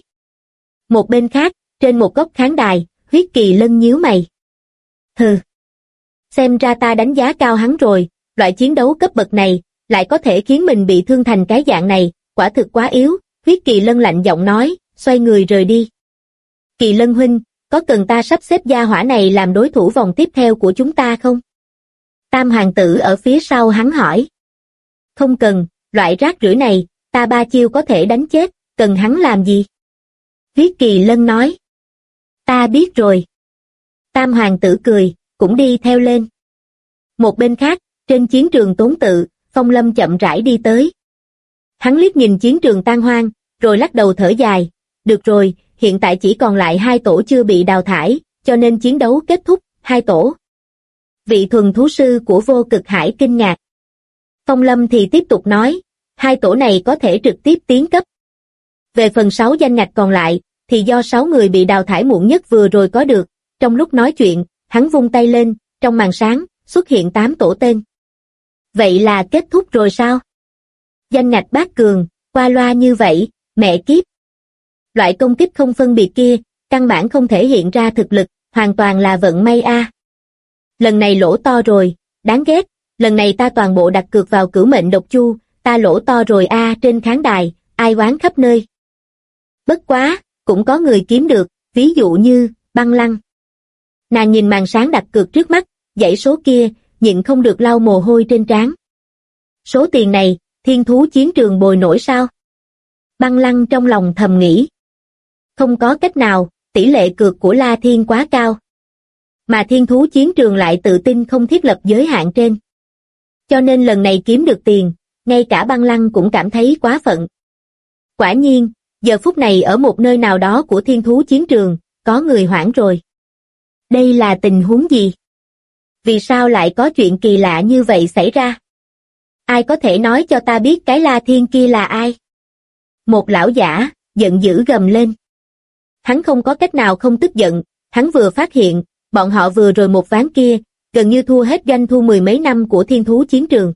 Một bên khác, trên một góc khán đài, Huyết Kỳ Lân nhíu mày. Hừ. Xem ra ta đánh giá cao hắn rồi, loại chiến đấu cấp bậc này, lại có thể khiến mình bị thương thành cái dạng này, quả thực quá yếu, Huyết Kỳ Lân lạnh giọng nói, xoay người rời đi. Kỳ Lân huynh, có cần ta sắp xếp gia hỏa này làm đối thủ vòng tiếp theo của chúng ta không? Tam hoàng tử ở phía sau hắn hỏi. Không cần, loại rác rưởi này, ta 3 chiêu có thể đánh chết, cần hắn làm gì? Huyết Kỳ Lân nói. Ta biết rồi. Tam hoàng tử cười, cũng đi theo lên. Một bên khác, trên chiến trường Tốn Tự, Phong Lâm chậm rãi đi tới. Hắn liếc nhìn chiến trường tan hoang, rồi lắc đầu thở dài. Được rồi, hiện tại chỉ còn lại 2 tổ chưa bị đào thải, cho nên chiến đấu kết thúc, 2 tổ. Vị thuần thú sư của Vô Cực Hải kinh ngạc. Phong Lâm thì tiếp tục nói, 2 tổ này có thể trực tiếp tiến cấp. Về phần 6 danh ngạch còn lại, thì do 6 người bị đào thải muộn nhất vừa rồi có được. Trong lúc nói chuyện, hắn vung tay lên, trong màn sáng, xuất hiện 8 tổ tên. Vậy là kết thúc rồi sao? Danh ngạch bát cường, qua loa như vậy, mẹ kiếp. Loại công kích không phân biệt kia, căn bản không thể hiện ra thực lực, hoàn toàn là vận may a. Lần này lỗ to rồi, đáng ghét, lần này ta toàn bộ đặt cược vào Cửu Mệnh Độc Chu, ta lỗ to rồi a. Trên khán đài, ai oán khắp nơi. Bất quá, cũng có người kiếm được, ví dụ như, Băng Lăng. Nàng nhìn màn sáng đặt cược trước mắt, dãy số kia, nhịn không được lau mồ hôi trên trán. Số tiền này, thiên thú chiến trường bồi nổi sao? Băng Lăng trong lòng thầm nghĩ. Không có cách nào, tỷ lệ cược của La Thiên quá cao. Mà thiên thú chiến trường lại tự tin không thiết lập giới hạn trên. Cho nên lần này kiếm được tiền, ngay cả Băng Lăng cũng cảm thấy quá phận. Quả nhiên, giờ phút này ở một nơi nào đó của thiên thú chiến trường, có người hoảng rồi. Đây là tình huống gì? Vì sao lại có chuyện kỳ lạ như vậy xảy ra? Ai có thể nói cho ta biết cái La Thiên kia là ai? Một lão giả, giận dữ gầm lên. Hắn không có cách nào không tức giận, hắn vừa phát hiện, bọn họ vừa rồi một ván kia, gần như thua hết doanh thu 10 mấy năm của thiên thú chiến trường.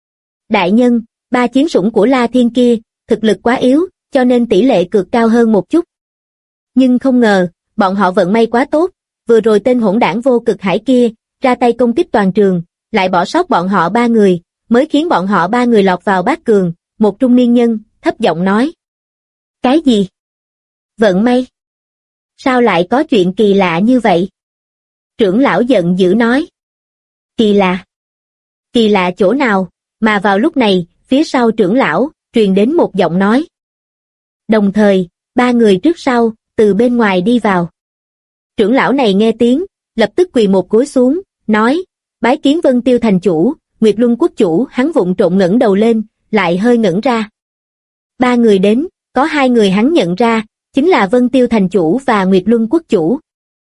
Đại nhân, 3 chiến sủng của La Thiên kia, thực lực quá yếu, cho nên tỷ lệ cược cao hơn một chút. Nhưng không ngờ, bọn họ vận may quá tốt, vừa rồi tên hỗn đảng Vô Cực Hải kia, ra tay công kích toàn trường, lại bỏ sót bọn họ 3 người, mới khiến bọn họ 3 người lọt vào bát cường, một trung niên nhân, thấp giọng nói. Cái gì? Vận may? Sao lại có chuyện kỳ lạ như vậy? Trưởng lão giận dữ nói. Kỳ lạ? Kỳ lạ chỗ nào? Mà vào lúc này, phía sau trưởng lão, truyền đến một giọng nói. Đồng thời, 3 người trước sau, từ bên ngoài đi vào. Trưởng lão này nghe tiếng, lập tức quỳ một gối xuống, nói, bái kiến Vân Tiêu thành chủ, Nguyệt Luân quốc chủ. Hắn vụng trộn ngẩng đầu lên, lại hơi ngẩn ra. 3 người đến, có 2 người hắn nhận ra, chính là Vân Tiêu thành chủ và Nguyệt Luân quốc chủ.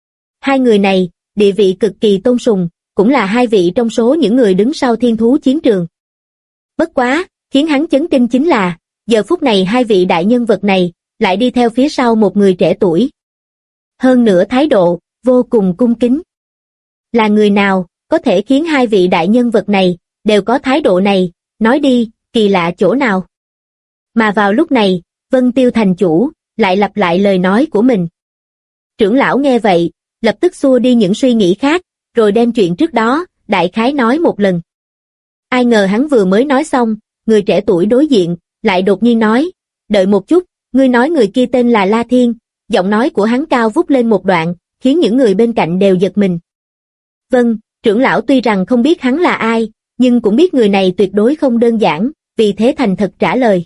2 người này, địa vị cực kỳ tôn sùng, cũng là 2 vị trong số những người đứng sau thiên thú chiến trường. Bất quá, khiến hắn chấn kinh chính là, giờ phút này 2 vị đại nhân vật này, lại đi theo phía sau một người trẻ tuổi. Hơn nữa thái độ, vô cùng cung kính. Là người nào, có thể khiến hai vị đại nhân vật này, đều có thái độ này, nói đi, kỳ lạ chỗ nào. Mà vào lúc này, Vân Tiêu thành chủ, lại lặp lại lời nói của mình. Trưởng lão nghe vậy, lập tức xua đi những suy nghĩ khác, rồi đem chuyện trước đó, đại khái nói một lần. Ai ngờ hắn vừa mới nói xong, người trẻ tuổi đối diện, lại đột nhiên nói, đợi một chút, ngươi nói người kia tên là La Thiên, giọng nói của hắn cao vút lên một đoạn, khiến những người bên cạnh đều giật mình. Vâng, trưởng lão tuy rằng không biết hắn là ai, nhưng cũng biết người này tuyệt đối không đơn giản, vì thế thành thật trả lời.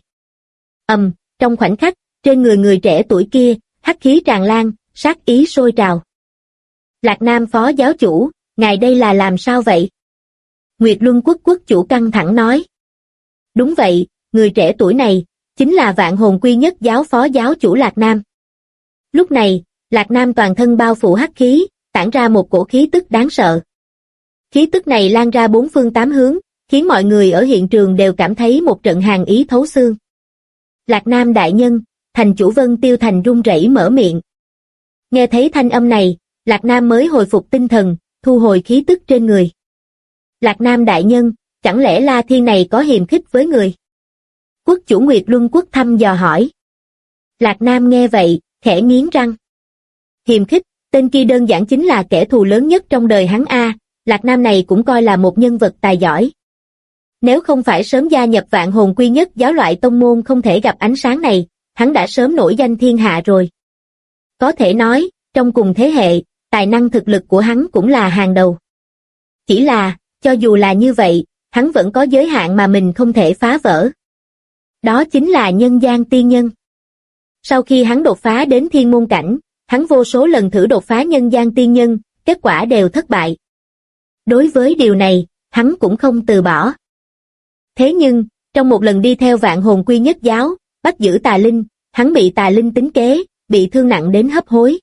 Trong khoảnh khắc, trên người trẻ tuổi kia, hắc khí tràn lan, sát ý sôi trào. Lạc Nam phó giáo chủ, ngài đây là làm sao vậy? Nguyệt Luân quốc quốc chủ căng thẳng nói. Đúng vậy, người trẻ tuổi này, chính là Vạn Hồn Quy Nhất giáo phó giáo chủ Lạc Nam. Lúc này, Lạc Nam toàn thân bao phủ hắc khí, tản ra một cổ khí tức đáng sợ. Khí tức này lan ra bốn phương tám hướng, khiến mọi người ở hiện trường đều cảm thấy một trận hàn ý thấu xương. Lạc Nam đại nhân, thành chủ Vân Tiêu thành run rẩy mở miệng. Nghe thấy thanh âm này, Lạc Nam mới hồi phục tinh thần, thu hồi khí tức trên người. Lạc Nam đại nhân, chẳng lẽ La Thiên này có hiềm khích với người? Quốc chủ Nguyệt Luân quốc thăm dò hỏi. Lạc Nam nghe vậy, khẽ nghiến răng. Hiềm khích, tên kia đơn giản chính là kẻ thù lớn nhất trong đời hắn a. Lạc Nam này cũng coi là một nhân vật tài giỏi. Nếu không phải sớm gia nhập Vạn Hồn Quy Nhất giáo loại tông môn không thể gặp ánh sáng này, hắn đã sớm nổi danh thiên hạ rồi. Có thể nói, trong cùng thế hệ, tài năng thực lực của hắn cũng là hàng đầu. Chỉ là, cho dù là như vậy, hắn vẫn có giới hạn mà mình không thể phá vỡ. Đó chính là nhân gian tiên nhân. Sau khi hắn đột phá đến thiên môn cảnh, hắn vô số lần thử đột phá nhân gian tiên nhân, kết quả đều thất bại. Đối với điều này, hắn cũng không từ bỏ. Thế nhưng, trong một lần đi theo Vạn Hồn Quy Nhất giáo, bắt giữ tà linh, hắn bị tà linh tính kế, bị thương nặng đến hấp hối.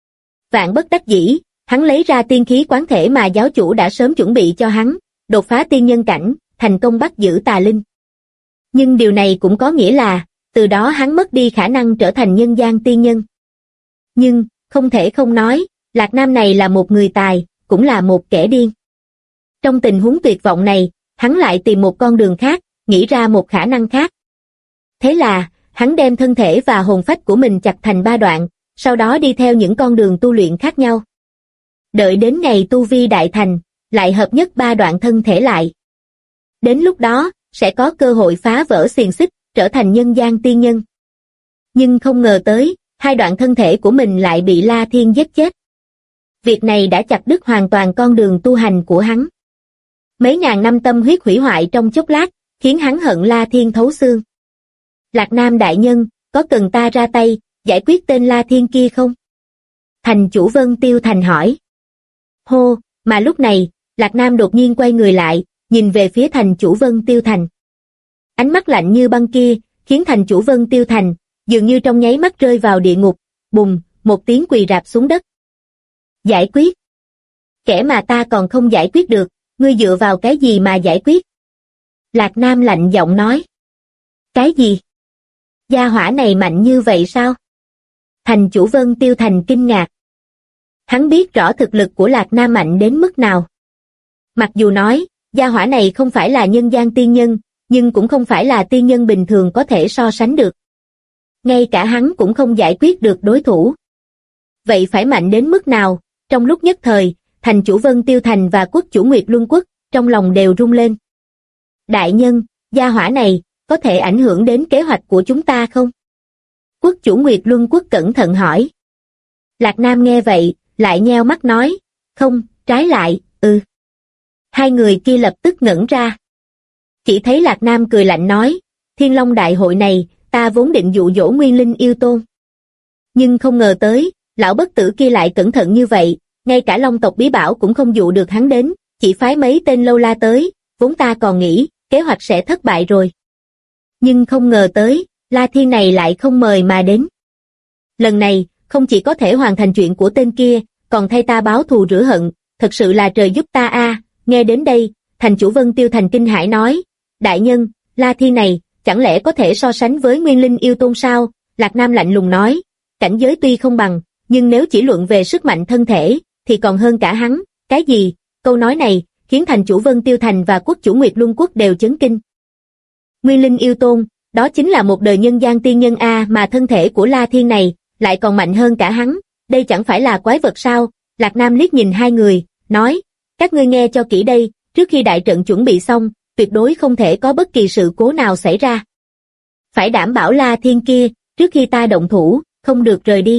Vạn bất đắc dĩ, hắn lấy ra tiên khí quán thể mà giáo chủ đã sớm chuẩn bị cho hắn, đột phá tiên nhân cảnh, thành công bắt giữ tà linh. Nhưng điều này cũng có nghĩa là, từ đó hắn mất đi khả năng trở thành nhân gian tiên nhân. Nhưng, không thể không nói, Lạc Nam này là một người tài, cũng là một kẻ điên. Trong tình huống tuyệt vọng này, hắn lại tìm một con đường khác, nghĩ ra một khả năng khác. Thế là, hắn đem thân thể và hồn phách của mình chặt thành 3 đoạn, sau đó đi theo những con đường tu luyện khác nhau. Đợi đến ngày tu vi đại thành, lại hợp nhất 3 đoạn thân thể lại. Đến lúc đó, sẽ có cơ hội phá vỡ xiềng xích, trở thành nhân gian tiên nhân. Nhưng không ngờ tới, 2 đoạn thân thể của mình lại bị La Thiên giết chết. Việc này đã chặt đứt hoàn toàn con đường tu hành của hắn. Mấy ngàn năm tâm huyết hủy hoại trong chốc lát, khiến hắn hận La Thiên thấu xương. Lạc Nam đại nhân, có cần ta ra tay, giải quyết tên La Thiên kia không? Thành chủ Vân Tiêu thành hỏi. Hô, mà lúc này, Lạc Nam đột nhiên quay người lại, nhìn về phía thành chủ Vân Tiêu thành. Ánh mắt lạnh như băng kia, khiến thành chủ Vân Tiêu thành, dường như trong nháy mắt rơi vào địa ngục, bùng, một tiếng quỳ rạp xuống đất. Giải quyết? Kẻ mà ta còn không giải quyết được, ngươi dựa vào cái gì mà giải quyết? Lạc Nam lạnh giọng nói. Cái gì? Gia hỏa này mạnh như vậy sao? Thành chủ Vân Tiêu thành kinh ngạc. Hắn biết rõ thực lực của Lạc Nam mạnh đến mức nào. Mặc dù nói, gia hỏa này không phải là nhân gian tiên nhân, nhưng cũng không phải là tiên nhân bình thường có thể so sánh được. Ngay cả hắn cũng không giải quyết được đối thủ. Vậy phải mạnh đến mức nào? Trong lúc nhất thời, thành chủ Vân Tiêu thành và quốc chủ Nguyệt Luân quốc, trong lòng đều rung lên. Đại nhân, gia hỏa này, có thể ảnh hưởng đến kế hoạch của chúng ta không? Quốc chủ Nguyệt Luân quốc cẩn thận hỏi. Lạc Nam nghe vậy, lại nheo mắt nói, không, trái lại, Hai người kia lập tức ngẩn ra. Chỉ thấy Lạc Nam cười lạnh nói, Thiên Long đại hội này, ta vốn định dụ dỗ Nguyên Linh yêu tôn. Nhưng không ngờ tới, lão bất tử kia lại cẩn thận như vậy, ngay cả Long tộc bí bảo cũng không dụ được hắn đến, chỉ phái mấy tên lâu la tới, vốn ta còn nghĩ, kế hoạch sẽ thất bại rồi. Nhưng không ngờ tới, La Thiên này lại không mời mà đến. Lần này, không chỉ có thể hoàn thành chuyện của tên kia, còn thay ta báo thù rửa hận, thật sự là trời giúp ta a. Nghe đến đây, thành chủ Vân Tiêu thành kinh hãi nói, đại nhân, La Thiên này, chẳng lẽ có thể so sánh với Nguyên Linh yêu tôn sao? Lạc Nam lạnh lùng nói, cảnh giới tuy không bằng, nhưng nếu chỉ luận về sức mạnh thân thể, thì còn hơn cả hắn, cái gì, câu nói này khiến thành chủ Vân Tiêu Thành và quốc chủ Nguyệt Luân Quốc đều chấn kinh. Nguyên linh yêu tôn, đó chính là một đời nhân gian tiên nhân a, mà thân thể của La Thiên này lại còn mạnh hơn cả hắn, đây chẳng phải là quái vật sao? Lạc Nam liếc nhìn hai người, nói, các ngươi nghe cho kỹ đây, trước khi đại trận chuẩn bị xong, tuyệt đối không thể có bất kỳ sự cố nào xảy ra. Phải đảm bảo La Thiên kia, trước khi ta động thủ, không được rời đi.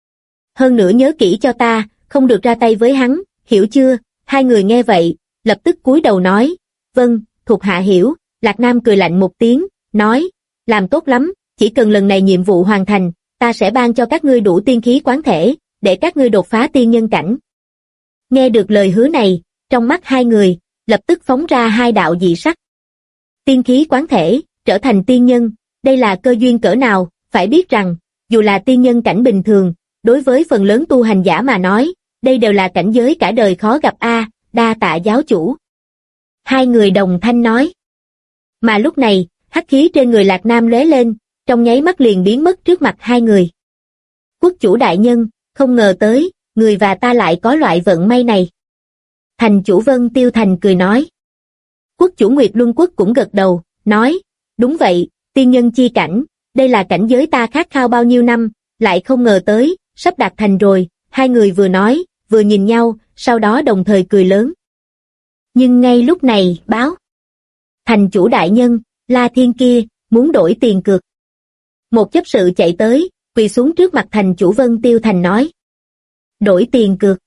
Hơn nữa nhớ kỹ cho ta, không được ra tay với hắn, hiểu chưa? Hai người nghe vậy, lập tức cúi đầu nói, vâng, thuộc hạ hiểu. Lạc Nam cười lạnh một tiếng, nói, làm tốt lắm, chỉ cần lần này nhiệm vụ hoàn thành, ta sẽ ban cho các ngươi đủ tiên khí quán thể, để các ngươi đột phá tiên nhân cảnh. Nghe được lời hứa này, trong mắt hai người, lập tức phóng ra hai đạo dị sắc. Tiên khí quán thể, trở thành tiên nhân, đây là cơ duyên cỡ nào, phải biết rằng, dù là tiên nhân cảnh bình thường, đối với phần lớn tu hành giả mà nói, đây đều là cảnh giới cả đời khó gặp a, đa tạ giáo chủ. Hai người đồng thanh nói. Mà lúc này, hắc khí trên người Lạc Nam lóe lên, trong nháy mắt liền biến mất trước mặt hai người. Quốc chủ đại nhân, không ngờ tới, người và ta lại có loại vận may này. Thành chủ Vân Tiêu Thành cười nói. Quốc chủ Nguyệt Luân Quốc cũng gật đầu, nói, đúng vậy, tiên nhân chi cảnh, đây là cảnh giới ta khát khao bao nhiêu năm, lại không ngờ tới, sắp đạt thành rồi. Hai người vừa nói, vừa nhìn nhau, sau đó đồng thời cười lớn. Nhưng ngay lúc này, báo. Thành chủ đại nhân, La Thiên kia, muốn đổi tiền cược. Một chấp sự chạy tới, quỳ xuống trước mặt thành chủ Vân Tiêu Thành nói. Đổi tiền cược.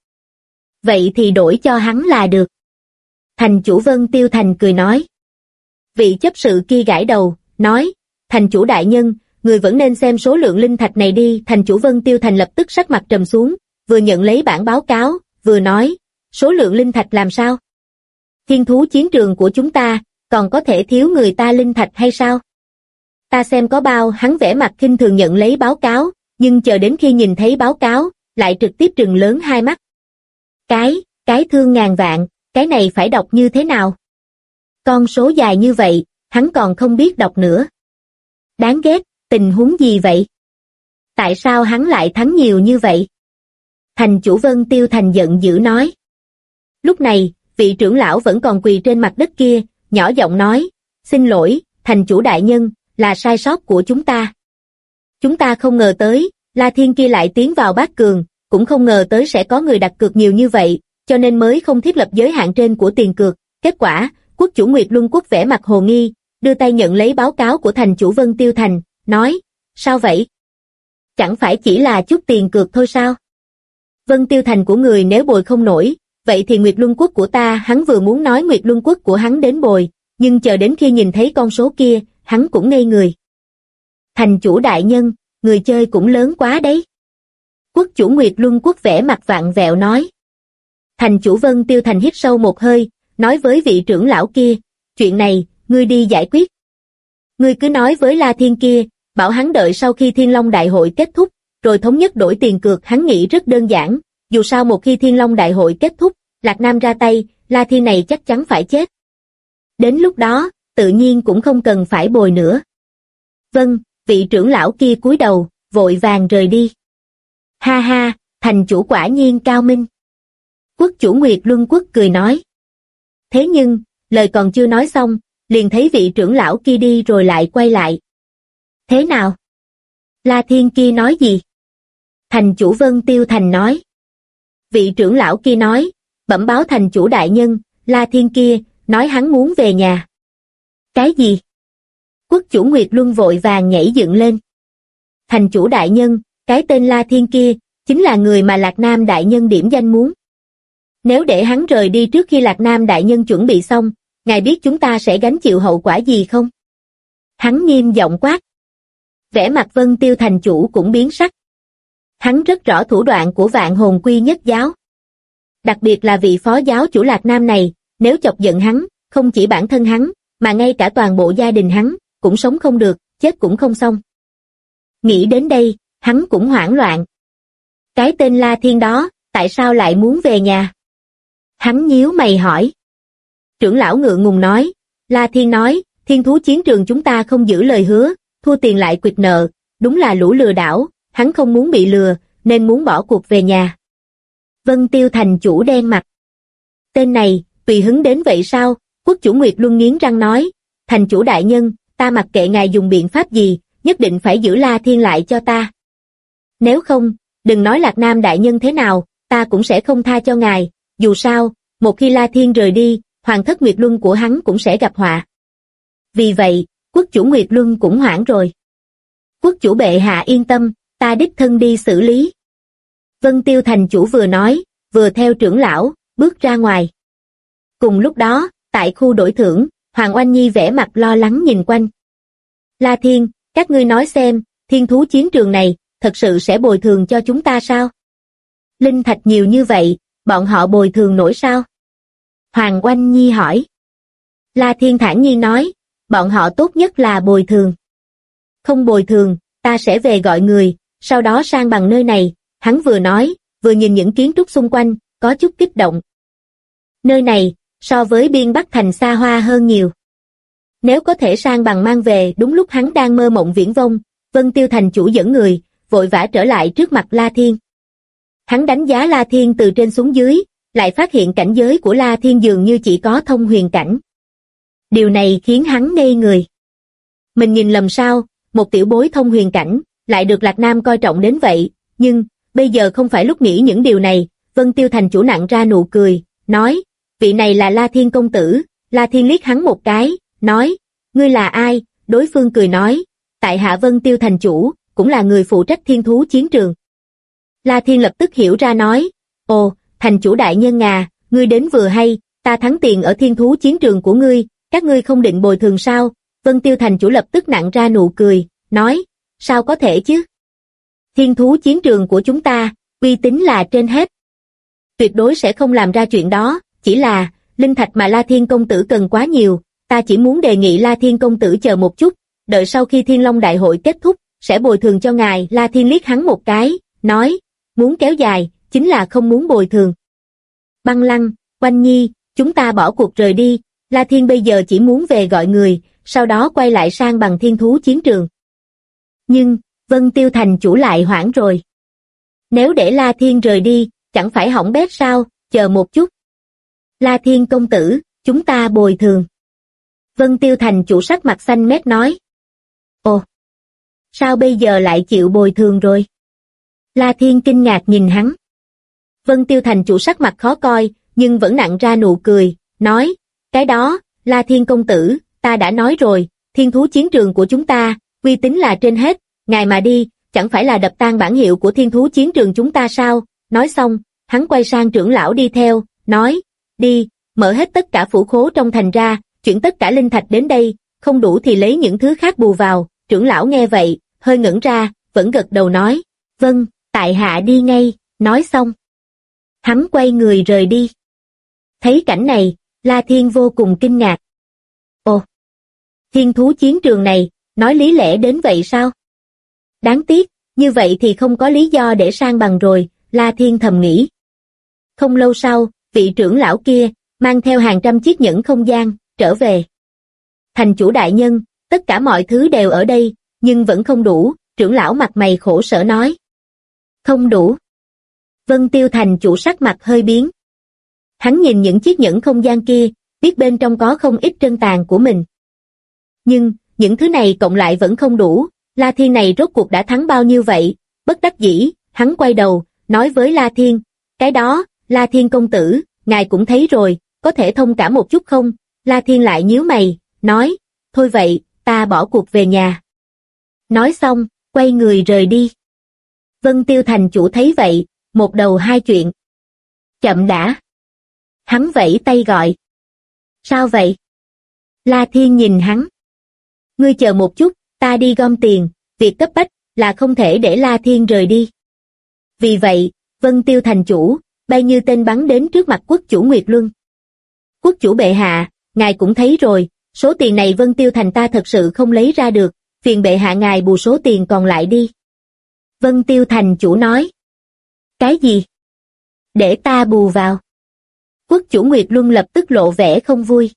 Vậy thì đổi cho hắn là được. Thành chủ Vân Tiêu Thành cười nói. Vị chấp sự kia gãi đầu, nói, thành chủ đại nhân, người vẫn nên xem số lượng linh thạch này đi. Thành chủ Vân Tiêu Thành lập tức sắc mặt trầm xuống, vừa nhận lấy bản báo cáo, vừa nói, số lượng linh thạch làm sao? Thiên thú chiến trường của chúng ta, còn có thể thiếu người ta linh thạch hay sao? Ta xem có bao. Hắn vẻ mặt khinh thường nhận lấy báo cáo, nhưng chờ đến khi nhìn thấy báo cáo, lại trực tiếp trừng lớn hai mắt. Cái thương ngàn vạn, cái này phải đọc như thế nào? Con số dài như vậy, hắn còn không biết đọc nữa. Đáng ghét, tình huống gì vậy? Tại sao hắn lại thắng nhiều như vậy? Thành chủ Vân Tiêu Thành giận dữ nói. Lúc này, vị trưởng lão vẫn còn quỳ trên mặt đất kia, nhỏ giọng nói, xin lỗi, thành chủ đại nhân, là sai sót của chúng ta. Chúng ta không ngờ tới, La Thiên kia lại tiến vào bát cường, cũng không ngờ tới sẽ có người đặt cược nhiều như vậy, cho nên mới không thiết lập giới hạn trên của tiền cược. Kết quả, quốc chủ Nguyệt Luân Quốc vẻ mặt hồ nghi, đưa tay nhận lấy báo cáo của thành chủ Vân Tiêu Thành, nói, sao vậy? Chẳng phải chỉ là chút tiền cược thôi sao? Vân Tiêu Thành của người nếu bồi không nổi, vậy thì Nguyệt Luân Quốc của ta. Hắn vừa muốn nói Nguyệt Luân Quốc của hắn đến bồi, nhưng chờ đến khi nhìn thấy con số kia, hắn cũng ngây người. Thành chủ đại nhân, người chơi cũng lớn quá đấy. Quốc chủ Nguyệt Luân Quốc vẻ mặt vặn vẹo nói. Thành chủ Vân Tiêu Thành hít sâu một hơi, nói với vị trưởng lão kia, chuyện này, ngươi đi giải quyết. Ngươi cứ nói với La Thiên kia, bảo hắn đợi sau khi Thiên Long Đại hội kết thúc, rồi thống nhất đổi tiền cược. Hắn nghĩ rất đơn giản, dù sao một khi Thiên Long Đại hội kết thúc, Lạc Nam ra tay, La Thiên này chắc chắn phải chết. Đến lúc đó, tự nhiên cũng không cần phải bồi nữa. Vâng, vị trưởng lão kia cúi đầu, vội vàng rời đi. Ha ha, thành chủ quả nhiên cao minh. Quốc chủ Nguyệt Luân Quốc cười nói. Thế nhưng, lời còn chưa nói xong, liền thấy vị trưởng lão kia đi rồi lại quay lại. Thế nào? La Thiên kia nói gì? Thành chủ Vân Tiêu Thành nói. Vị trưởng lão kia nói, bẩm báo thành chủ đại nhân, La Thiên kia, nói hắn muốn về nhà. Cái gì? Quốc chủ Nguyệt Luân vội vàng nhảy dựng lên. Thành chủ đại nhân, cái tên La Thiên kia, chính là người mà Lạc Nam đại nhân điểm danh muốn. Nếu để hắn rời đi trước khi Lạc Nam đại nhân chuẩn bị xong, ngài biết chúng ta sẽ gánh chịu hậu quả gì không? Hắn nghiêm giọng quát. Vẻ mặt Vân Tiêu thành chủ cũng biến sắc. Hắn rất rõ thủ đoạn của Vạn Hồn Quy Nhất giáo. Đặc biệt là vị phó giáo chủ Lạc Nam này, nếu chọc giận hắn, không chỉ bản thân hắn, mà ngay cả toàn bộ gia đình hắn, cũng sống không được, chết cũng không xong. Nghĩ đến đây, hắn cũng hoảng loạn. Cái tên La Thiên đó, tại sao lại muốn về nhà? Hắn nhíu mày hỏi. Trưởng lão ngượng ngùng nói, La Thiên nói, thiên thú chiến trường chúng ta không giữ lời hứa, thua tiền lại quỵt nợ, đúng là lũ lừa đảo, hắn không muốn bị lừa, nên muốn bỏ cuộc về nhà. Vân Tiêu thành chủ đen mặt. Tên này, tùy hứng đến vậy sao? Quốc chủ Nguyệt Luân nghiến răng nói, thành chủ đại nhân, ta mặc kệ ngài dùng biện pháp gì, nhất định phải giữ La Thiên lại cho ta. Nếu không, đừng nói Lạc Nam đại nhân thế nào, ta cũng sẽ không tha cho ngài, dù sao, một khi La Thiên rời đi, hoàng thất Nguyệt Luân của hắn cũng sẽ gặp họa. Vì vậy, quốc chủ Nguyệt Luân cũng hoảng rồi. Quốc chủ bệ hạ yên tâm, ta đích thân đi xử lý. Vân Tiêu thành chủ vừa nói, vừa theo trưởng lão, bước ra ngoài. Cùng lúc đó, tại khu đổi thưởng, Hoàng Oanh Nhi vẻ mặt lo lắng nhìn quanh. La Thiên, các ngươi nói xem, thiên thú chiến trường này, thật sự sẽ bồi thường cho chúng ta sao? Linh thạch nhiều như vậy, bọn họ bồi thường nổi sao? Hoàng Oanh Nhi hỏi. La Thiên thản nhiên nói, bọn họ tốt nhất là bồi thường. Không bồi thường, ta sẽ về gọi người, sau đó sang bằng nơi này, hắn vừa nói, vừa nhìn những kiến trúc xung quanh, có chút kích động. Nơi này, so với biên Bắc thành xa hoa hơn nhiều. Nếu có thể sang bằng mang về đúng lúc hắn đang mơ mộng viễn vông, Vân Tiêu thành chủ dẫn người, vội vã trở lại trước mặt La Thiên. Hắn đánh giá La Thiên từ trên xuống dưới, lại phát hiện cảnh giới của La Thiên dường như chỉ có thông huyền cảnh. Điều này khiến hắn ngây người. Mình nhìn lầm sao, một tiểu bối thông huyền cảnh, lại được Lạc Nam coi trọng đến vậy, nhưng, bây giờ không phải lúc nghĩ những điều này, Vân Tiêu thành chủ nặng ra nụ cười, nói, vị này là La Thiên công tử. La Thiên liếc hắn một cái, nói, ngươi là ai? Đối phương cười nói, tại hạ Vân Tiêu thành chủ, cũng là người phụ trách thiên thú chiến trường. La Thiên lập tức hiểu ra nói, ồ, thành chủ đại nhân à, ngươi đến vừa hay, ta thắng tiền ở thiên thú chiến trường của ngươi, các ngươi không định bồi thường sao? Vân Tiêu thành chủ lập tức nặng ra nụ cười, nói, sao có thể chứ? Thiên thú chiến trường của chúng ta, uy tín là trên hết. Tuyệt đối sẽ không làm ra chuyện đó, chỉ là, linh thạch mà La Thiên công tử cần quá nhiều, ta chỉ muốn đề nghị La Thiên công tử chờ một chút, đợi sau khi Thiên Long đại hội kết thúc, sẽ bồi thường cho ngài. La Thiên liếc hắn một cái, nói, muốn kéo dài, chính là không muốn bồi thường. Băng Lăng, Oanh Nhi, chúng ta bỏ cuộc rời đi, La Thiên bây giờ chỉ muốn về gọi người, sau đó quay lại sang bằng thiên thú chiến trường. Nhưng, Vân Tiêu thành chủ lại hoảng rồi. Nếu để La Thiên rời đi, chẳng phải hỏng bét sao, chờ một chút. La Thiên công tử, chúng ta bồi thường. Vân Tiêu thành chủ sắc mặt xanh mét nói. Ồ, sao bây giờ lại chịu bồi thường rồi? La Thiên kinh ngạc nhìn hắn. Vân Tiêu thành chủ sắc mặt khó coi, nhưng vẫn nặng ra nụ cười, nói, cái đó, La Thiên công tử, ta đã nói rồi, thiên thú chiến trường của chúng ta, uy tín là trên hết, ngài mà đi, chẳng phải là đập tan bản hiệu của thiên thú chiến trường chúng ta sao? Nói xong, hắn quay sang trưởng lão đi theo, nói, đi, mở hết tất cả phủ khố trong thành ra, chuyển tất cả linh thạch đến đây, không đủ thì lấy những thứ khác bù vào. Trưởng lão nghe vậy, hơi ngẩn ra, vẫn gật đầu nói, vâng, tại hạ đi ngay. Nói xong, hắn quay người rời đi. Thấy cảnh này, La Thiên vô cùng kinh ngạc. Ồ, thiên thú chiến trường này, nói lý lẽ đến vậy sao? Đáng tiếc, như vậy thì không có lý do để sang bằng rồi, La Thiên thầm nghĩ. Không lâu sau, vị trưởng lão kia, mang theo hàng trăm chiếc nhẫn không gian, trở về. Thành chủ đại nhân, tất cả mọi thứ đều ở đây, nhưng vẫn không đủ, trưởng lão mặt mày khổ sở nói. Không đủ. Vân Tiêu thành chủ sắc mặt hơi biến. Hắn nhìn những chiếc nhẫn không gian kia, biết bên trong có không ít trân tàn của mình. Nhưng, những thứ này cộng lại vẫn không đủ, La Thiên này rốt cuộc đã thắng bao nhiêu vậy? Bất đắc dĩ, hắn quay đầu, nói với La Thiên, cái đó, La Thiên công tử, ngài cũng thấy rồi, có thể thông cảm một chút không? La Thiên lại nhíu mày, nói, thôi vậy, ta bỏ cuộc về nhà. Nói xong, quay người rời đi. Vân Tiêu thành chủ thấy vậy, một đầu hai chuyện. Chậm đã. Hắn vẫy tay gọi. Sao vậy? La Thiên nhìn hắn. Ngươi chờ một chút, ta đi gom tiền, việc cấp bách là không thể để La Thiên rời đi. Vì vậy, Vân Tiêu thành chủ, bay như tên bắn đến trước mặt quốc chủ Nguyệt Luân. Quốc chủ bệ hạ, ngài cũng thấy rồi, số tiền này Vân Tiêu thành ta thật sự không lấy ra được, phiền bệ hạ ngài bù số tiền còn lại đi. Vân Tiêu thành chủ nói. Cái gì? Để ta bù vào. Quốc chủ Nguyệt Luân lập tức lộ vẻ không vui.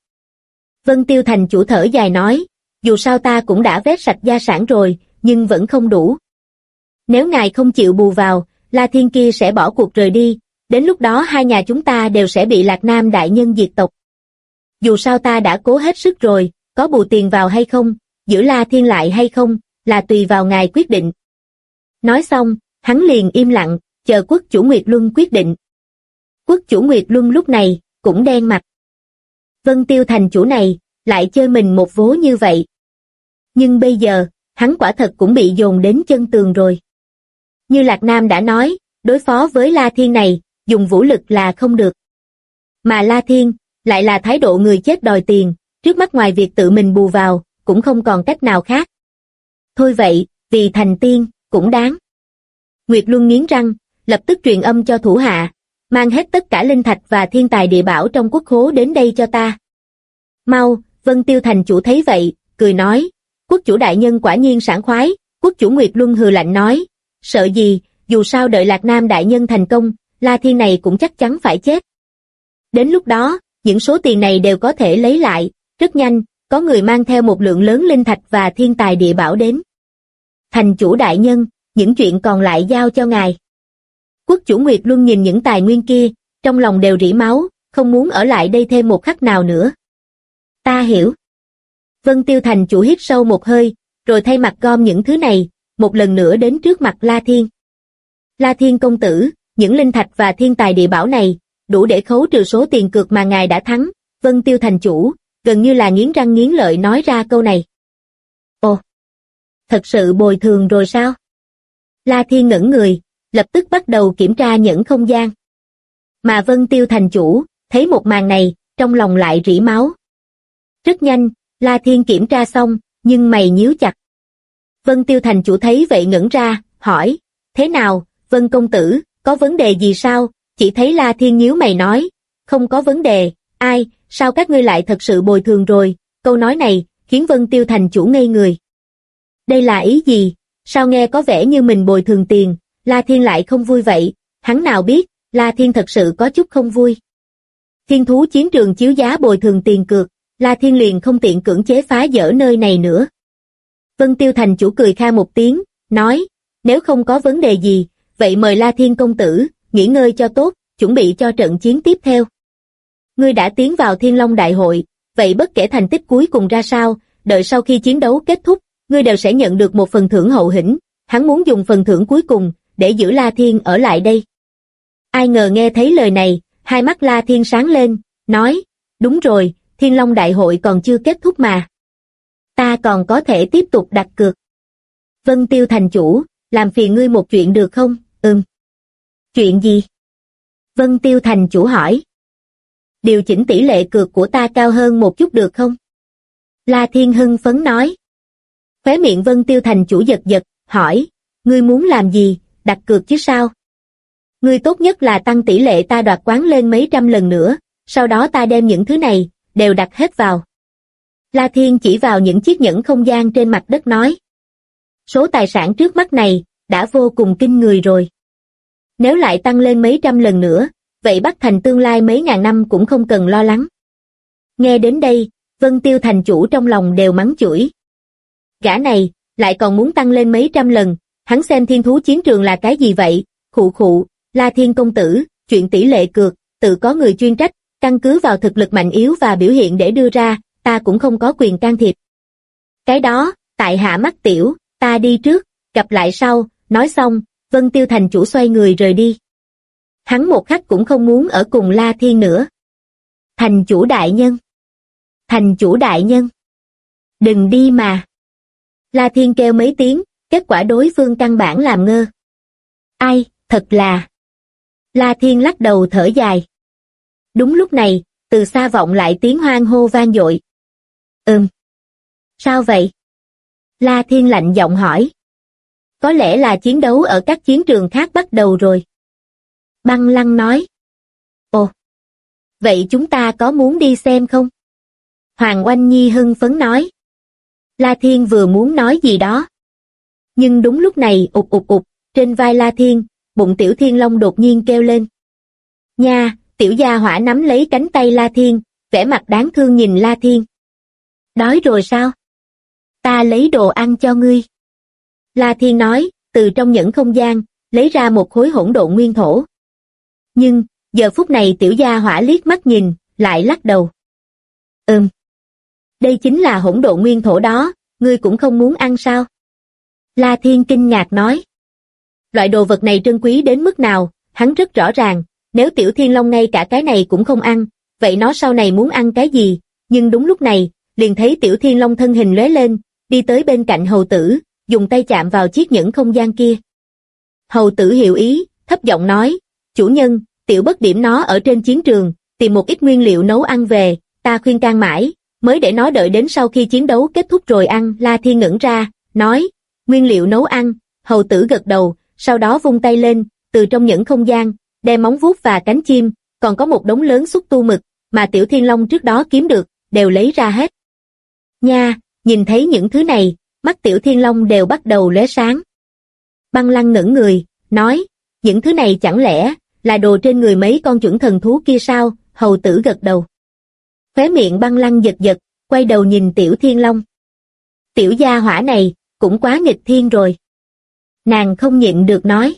Vân Tiêu thành chủ thở dài nói, dù sao ta cũng đã vét sạch gia sản rồi, nhưng vẫn không đủ. Nếu ngài không chịu bù vào, La Thiên kia sẽ bỏ cuộc rời đi, Đến lúc đó hai nhà chúng ta đều sẽ bị Lạc Nam đại nhân diệt tộc. Dù sao ta đã cố hết sức rồi, có bù tiền vào hay không, giữ La Thiên lại hay không, là tùy vào ngài quyết định. Nói xong, hắn liền im lặng, chờ quốc chủ Nguyệt Luân quyết định. Quốc chủ Nguyệt Luân lúc này, cũng đen mặt. Vân Tiêu thành chủ này, lại chơi mình một vố như vậy. Nhưng bây giờ, hắn quả thật cũng bị dồn đến chân tường rồi. Như Lạc Nam đã nói, đối phó với La Thiên này, dùng vũ lực là không được. Mà La Thiên, lại là thái độ người chết đòi tiền, trước mắt ngoài việc tự mình bù vào, cũng không còn cách nào khác. Thôi vậy, vì thành tiên, cũng đáng. Nguyệt Luân nghiến răng, lập tức truyền âm cho thủ hạ, mang hết tất cả linh thạch và thiên tài địa bảo trong quốc khố đến đây cho ta. Mau, Vân Tiêu thành chủ thấy vậy, cười nói, quốc chủ đại nhân quả nhiên sảng khoái. Quốc chủ Nguyệt Luân hừ lạnh nói, sợ gì, dù sao đợi Lạc Nam đại nhân thành công, La Thiên này cũng chắc chắn phải chết. Đến lúc đó, những số tiền này đều có thể lấy lại, rất nhanh, có người mang theo một lượng lớn linh thạch và thiên tài địa bảo đến. Thành chủ đại nhân, những chuyện còn lại giao cho ngài. Quốc chủ Nguyệt Luân nhìn những tài nguyên kia, trong lòng đều rỉ máu, không muốn ở lại đây thêm một khắc nào nữa. Ta hiểu. Vân Tiêu thành chủ hít sâu một hơi, rồi thay mặt gom những thứ này, một lần nữa đến trước mặt La Thiên. La Thiên công tử, những linh thạch và thiên tài địa bảo này, đủ để khấu trừ số tiền cược mà ngài đã thắng. Vân Tiêu thành chủ, gần như là nghiến răng nghiến lợi nói ra câu này. Ồ, thật sự bồi thường rồi sao? La Thiên ngẩn người, lập tức bắt đầu kiểm tra nhẫn không gian. Mà Vân Tiêu thành chủ, thấy một màn này, trong lòng lại rỉ máu. Rất nhanh, La Thiên kiểm tra xong, nhưng mày nhíu chặt. Vân Tiêu thành chủ thấy vậy ngẩn ra, hỏi, thế nào, Vân công tử, có vấn đề gì sao? Chỉ thấy La Thiên nhíu mày nói, không có vấn đề, ai, sao các ngươi lại thật sự bồi thường rồi? Câu nói này, khiến Vân Tiêu thành chủ ngây người. Đây là ý gì? Sao nghe có vẻ như mình bồi thường tiền, La Thiên lại không vui vậy? Hắn nào biết, La Thiên thật sự có chút không vui. Thiên thú chiến trường chiếu giá bồi thường tiền cược, La Thiên liền không tiện cưỡng chế phá dỡ nơi này nữa. Vân Tiêu thành chủ cười kha một tiếng, nói, nếu không có vấn đề gì, vậy mời La Thiên công tử, nghỉ ngơi cho tốt, chuẩn bị cho trận chiến tiếp theo. Ngươi đã tiến vào Thiên Long Đại hội, vậy bất kể thành tích cuối cùng ra sao, đợi sau khi chiến đấu kết thúc, ngươi đều sẽ nhận được một phần thưởng hậu hĩnh. Hắn muốn dùng phần thưởng cuối cùng, để giữ La Thiên ở lại đây. Ai ngờ nghe thấy lời này, hai mắt La Thiên sáng lên, nói, đúng rồi, Thiên Long Đại hội còn chưa kết thúc mà. Ta còn có thể tiếp tục đặt cược. Vân Tiêu thành chủ, làm phiền ngươi một chuyện được không? Chuyện gì? Vân Tiêu thành chủ hỏi. Điều chỉnh tỷ lệ cược của ta cao hơn một chút được không? La Thiên hưng phấn nói. Khóe miệng Vân Tiêu thành chủ giật giật, hỏi, ngươi muốn làm gì, đặt cược chứ sao? Ngươi tốt nhất là tăng tỷ lệ ta đoạt quán lên mấy trăm lần nữa, sau đó ta đem những thứ này, đều đặt hết vào. La Thiên chỉ vào những chiếc nhẫn không gian trên mặt đất nói. Số tài sản trước mắt này, đã vô cùng kinh người rồi. Nếu lại tăng lên mấy trăm lần nữa, vậy Bắc Thành tương lai mấy ngàn năm cũng không cần lo lắng. Nghe đến đây, Vân Tiêu thành chủ trong lòng đều mắng chửi. Gã này, lại còn muốn tăng lên mấy trăm lần, hắn xem thiên thú chiến trường là cái gì vậy? Khụ khụ, La Thiên công tử, chuyện tỷ lệ cược, tự có người chuyên trách, căn cứ vào thực lực mạnh yếu và biểu hiện để đưa ra, ta cũng không có quyền can thiệp. Cái đó, tại hạ mắc tiểu, ta đi trước, gặp lại sau. Nói xong, Vân Tiêu thành chủ xoay người rời đi. Hắn một khắc cũng không muốn ở cùng La Thiên nữa. Thành chủ đại nhân. Thành chủ đại nhân. Đừng đi mà. La Thiên kêu mấy tiếng, kết quả đối phương căn bản làm ngơ. Ai, thật là. La Thiên lắc đầu thở dài. Đúng lúc này, từ xa vọng lại tiếng hoan hô vang dội. Sao vậy? La Thiên lạnh giọng hỏi. Có lẽ là chiến đấu ở các chiến trường khác bắt đầu rồi. Băng Lăng nói. Ồ, vậy chúng ta có muốn đi xem không? Hoàng Oanh Nhi hưng phấn nói. La Thiên vừa muốn nói gì đó. Nhưng đúng lúc này ụt ụt ụt, trên vai La Thiên, bụng Tiểu Thiên Long đột nhiên kêu lên. Nha, tiểu gia hỏa nắm lấy cánh tay La Thiên, vẻ mặt đáng thương nhìn La Thiên. Đói rồi sao? Ta lấy đồ ăn cho ngươi. La Thiên nói, từ trong nhẫn không gian, lấy ra một khối hỗn độn nguyên thổ. Nhưng, giờ phút này tiểu gia hỏa liếc mắt nhìn, lại lắc đầu. Đây chính là hỗn độn nguyên thổ đó, ngươi cũng không muốn ăn sao? La Thiên kinh ngạc nói. Loại đồ vật này trân quý đến mức nào, hắn rất rõ ràng, nếu Tiểu Thiên Long ngay cả cái này cũng không ăn, vậy nó sau này muốn ăn cái gì? Nhưng đúng lúc này, liền thấy Tiểu Thiên Long thân hình lóe lên, đi tới bên cạnh hầu tử, dùng tay chạm vào chiếc nhẫn không gian kia. Hầu tử hiểu ý, thấp giọng nói, chủ nhân, Tiểu Bất điểm nó ở trên chiến trường, tìm một ít nguyên liệu nấu ăn về, ta khuyên can mãi, mới để nó đợi đến sau khi chiến đấu kết thúc rồi ăn. La Thiên ngẩn ra, nói, nguyên liệu nấu ăn. Hầu tử gật đầu, sau đó vung tay lên, từ trong nhẫn không gian, đem móng vuốt và cánh chim, còn có một đống lớn xúc tu mực, mà Tiểu Thiên Long trước đó kiếm được, đều lấy ra hết. Nha, nhìn thấy những thứ này, mắt Tiểu Thiên Long đều bắt đầu lóe sáng. Băng Lăng ngẩn người, nói, những thứ này chẳng lẽ là đồ trên người mấy con chuẩn thần thú kia sao? Hầu tử gật đầu. Khóe miệng Băng Lăng giật giật, quay đầu nhìn Tiểu Thiên Long. Tiểu gia hỏa này, cũng quá nghịch thiên rồi. Nàng không nhịn được nói.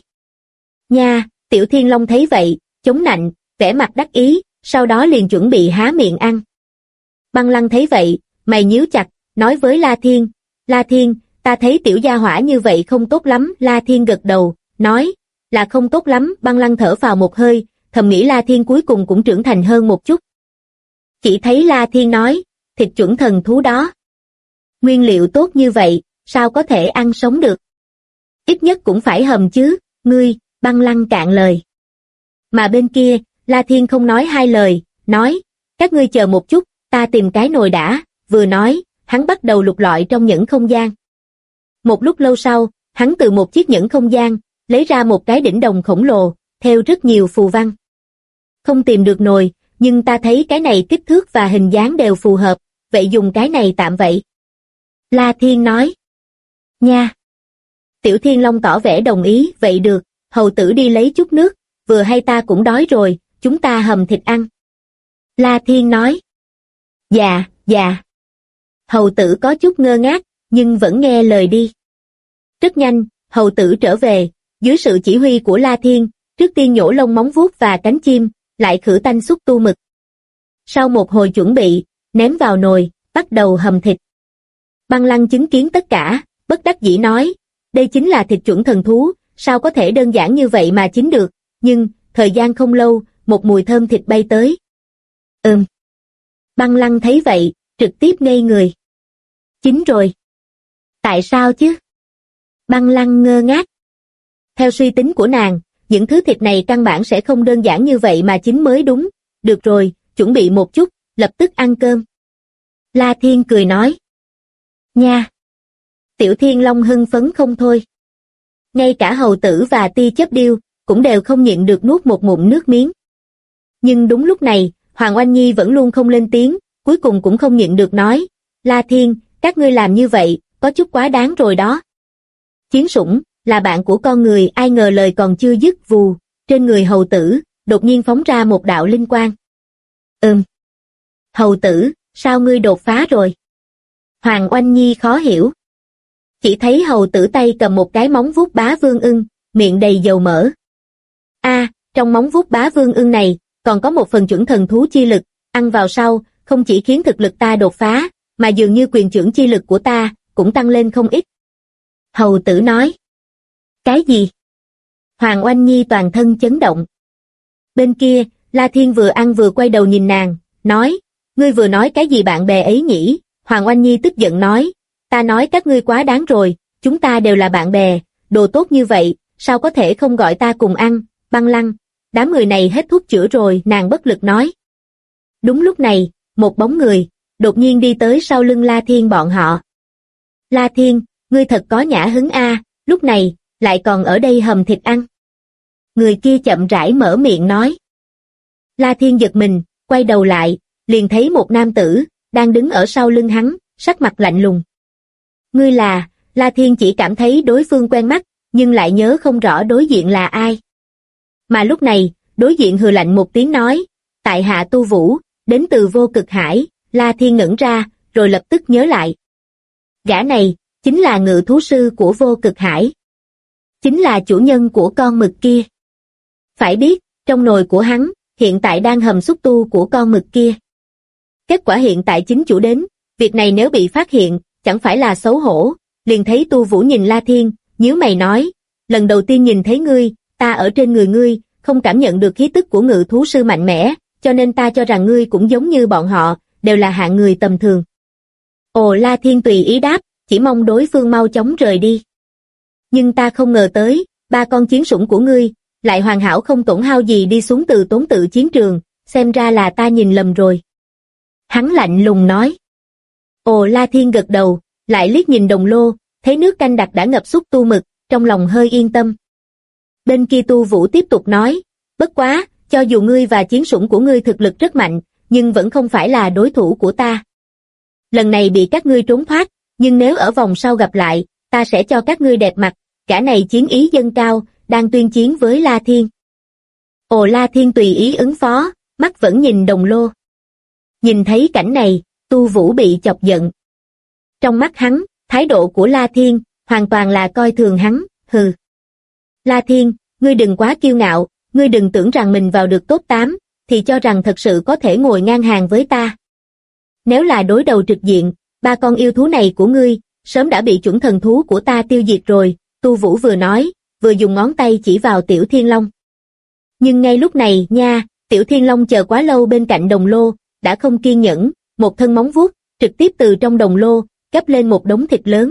Nha, Tiểu Thiên Long thấy vậy, chống nạnh, vẻ mặt đắc ý, sau đó liền chuẩn bị há miệng ăn. Băng Lăng thấy vậy, mày nhíu chặt, nói với La Thiên, ta thấy tiểu gia hỏa như vậy không tốt lắm. La Thiên gật đầu, nói, là không tốt lắm. Băng Lăng thở phào một hơi, thầm nghĩ La Thiên cuối cùng cũng trưởng thành hơn một chút. Chỉ thấy La Thiên nói, thịt chuẩn thần thú đó. Nguyên liệu tốt như vậy, sao có thể ăn sống được? Ít nhất cũng phải hầm chứ, ngươi. Băng Lăng cạn lời. Mà bên kia, La Thiên không nói hai lời, nói, các ngươi chờ một chút, ta tìm cái nồi đã. Vừa nói, hắn bắt đầu lục lọi trong nhẫn không gian. Một lúc lâu sau, hắn từ một chiếc nhẫn không gian, lấy ra một cái đỉnh đồng khổng lồ, theo rất nhiều phù văn. Không tìm được nồi, nhưng ta thấy cái này kích thước và hình dáng đều phù hợp, vậy dùng cái này tạm vậy. La Thiên nói. Nha. Tiểu Thiên Long tỏ vẻ đồng ý, vậy được, hầu tử đi lấy chút nước, vừa hay ta cũng đói rồi, chúng ta hầm thịt ăn. La Thiên nói. Dạ. Hầu tử có chút ngơ ngác, nhưng vẫn nghe lời đi. Rất nhanh, hầu tử trở về, dưới sự chỉ huy của La Thiên, trước tiên nhổ lông móng vuốt và cánh chim, lại khử tanh xúc tu mực. Sau một hồi chuẩn bị, ném vào nồi, bắt đầu hầm thịt. Băng Lăng chứng kiến tất cả, bất đắc dĩ nói, đây chính là thịt chuẩn thần thú, sao có thể đơn giản như vậy mà chín được, nhưng, thời gian không lâu, một mùi thơm thịt bay tới. Băng Lăng thấy vậy, trực tiếp ngây người. Chín rồi. Tại sao chứ? Băng Lăng ngơ ngác. Theo suy tính của nàng, những thứ thịt này căn bản sẽ không đơn giản như vậy mà chín mới đúng. Được rồi, chuẩn bị một chút, lập tức ăn cơm. La Thiên cười nói. Nha. Tiểu Thiên Long hưng phấn không thôi. Ngay cả hầu tử và Ti Chấp Điêu cũng đều không nhịn được nuốt một ngụm nước miếng. Nhưng đúng lúc này, Hoàng Oanh Nhi vẫn luôn không lên tiếng, cuối cùng cũng không nhịn được nói, La Thiên, các ngươi làm như vậy, có chút quá đáng rồi đó. Chiến sủng, là bạn của con người, ai ngờ lời còn chưa dứt vù, trên người hầu tử, đột nhiên phóng ra một đạo linh quang. Hầu tử, sao ngươi đột phá rồi? Hoàng Oanh Nhi khó hiểu. Chỉ thấy hầu tử tay cầm một cái móng vuốt bá vương ưng, miệng đầy dầu mỡ. Trong móng vuốt bá vương ưng này, còn có một phần chuẩn thần thú chi lực, ăn vào sau, không chỉ khiến thực lực ta đột phá, mà dường như quyền trưởng chi lực của ta, cũng tăng lên không ít. Hầu tử nói. Cái gì? Hoàng Oanh Nhi toàn thân chấn động. Bên kia, La Thiên vừa ăn vừa quay đầu nhìn nàng, nói, ngươi vừa nói cái gì bạn bè ấy nhỉ? Hoàng Oanh Nhi tức giận nói, ta nói các ngươi quá đáng rồi, chúng ta đều là bạn bè, đồ tốt như vậy, sao có thể không gọi ta cùng ăn? Băng Lăng, đám người này hết thuốc chữa rồi, nàng bất lực nói. Đúng lúc này, một bóng người, đột nhiên đi tới sau lưng La Thiên bọn họ. La Thiên, ngươi thật có nhã hứng a, lúc này, lại còn ở đây hầm thịt ăn. Người kia chậm rãi mở miệng nói. La Thiên giật mình, quay đầu lại, liền thấy một nam tử, đang đứng ở sau lưng hắn, sắc mặt lạnh lùng. Ngươi là, La Thiên chỉ cảm thấy đối phương quen mắt, nhưng lại nhớ không rõ đối diện là ai. Mà lúc này, đối diện hừ lạnh một tiếng nói, tại hạ Tu Vũ, đến từ Vô Cực Hải. La Thiên ngẩn ra, rồi lập tức nhớ lại. Gã này, chính là ngự thú sư của Vô Cực Hải. Chính là chủ nhân của con mực kia. Phải biết, trong nồi của hắn, hiện tại đang hầm xúc tu của con mực kia. Kết quả hiện tại chính chủ đến, việc này nếu bị phát hiện, chẳng phải là xấu hổ. Liền thấy Tu Vũ nhìn La Thiên, nhíu mày nói, lần đầu tiên nhìn thấy ngươi, ta ở trên người ngươi, không cảm nhận được khí tức của ngự thú sư mạnh mẽ, cho nên ta cho rằng ngươi cũng giống như bọn họ, đều là hạng người tầm thường. Ồ, La Thiên tùy ý đáp, chỉ mong đối phương mau chóng rời đi. Nhưng ta không ngờ tới, ba con chiến sủng của ngươi, lại hoàn hảo không tổn hao gì đi xuống từ Tốn Tự chiến trường, xem ra là ta nhìn lầm rồi. Hắn lạnh lùng nói. Ồ, La Thiên gật đầu, lại liếc nhìn Đồng Lô, thấy nước canh đặc đã ngập xúc tu mực, trong lòng hơi yên tâm. Bên kia Tu Vũ tiếp tục nói, bất quá, cho dù ngươi và chiến sủng của ngươi thực lực rất mạnh, nhưng vẫn không phải là đối thủ của ta. Lần này bị các ngươi trốn thoát, nhưng nếu ở vòng sau gặp lại, ta sẽ cho các ngươi đẹp mặt. Cả này chiến ý dâng cao, đang tuyên chiến với La Thiên. Ồ, La Thiên tùy ý ứng phó, mắt vẫn nhìn Đồng Lô. Nhìn thấy cảnh này, Tu Vũ bị chọc giận. Trong mắt hắn, thái độ của La Thiên, hoàn toàn là coi thường hắn, hừ. La Thiên, ngươi đừng quá kiêu ngạo, ngươi đừng tưởng rằng mình vào được top 8, thì cho rằng thật sự có thể ngồi ngang hàng với ta. Nếu là đối đầu trực diện, ba con yêu thú này của ngươi, sớm đã bị chuẩn thần thú của ta tiêu diệt rồi, Tu Vũ vừa nói, vừa dùng ngón tay chỉ vào Tiểu Thiên Long. Nhưng ngay lúc này nha, Tiểu Thiên Long chờ quá lâu bên cạnh Đồng Lô, đã không kiên nhẫn, một thân móng vuốt, trực tiếp từ trong đồng lô, gấp lên một đống thịt lớn.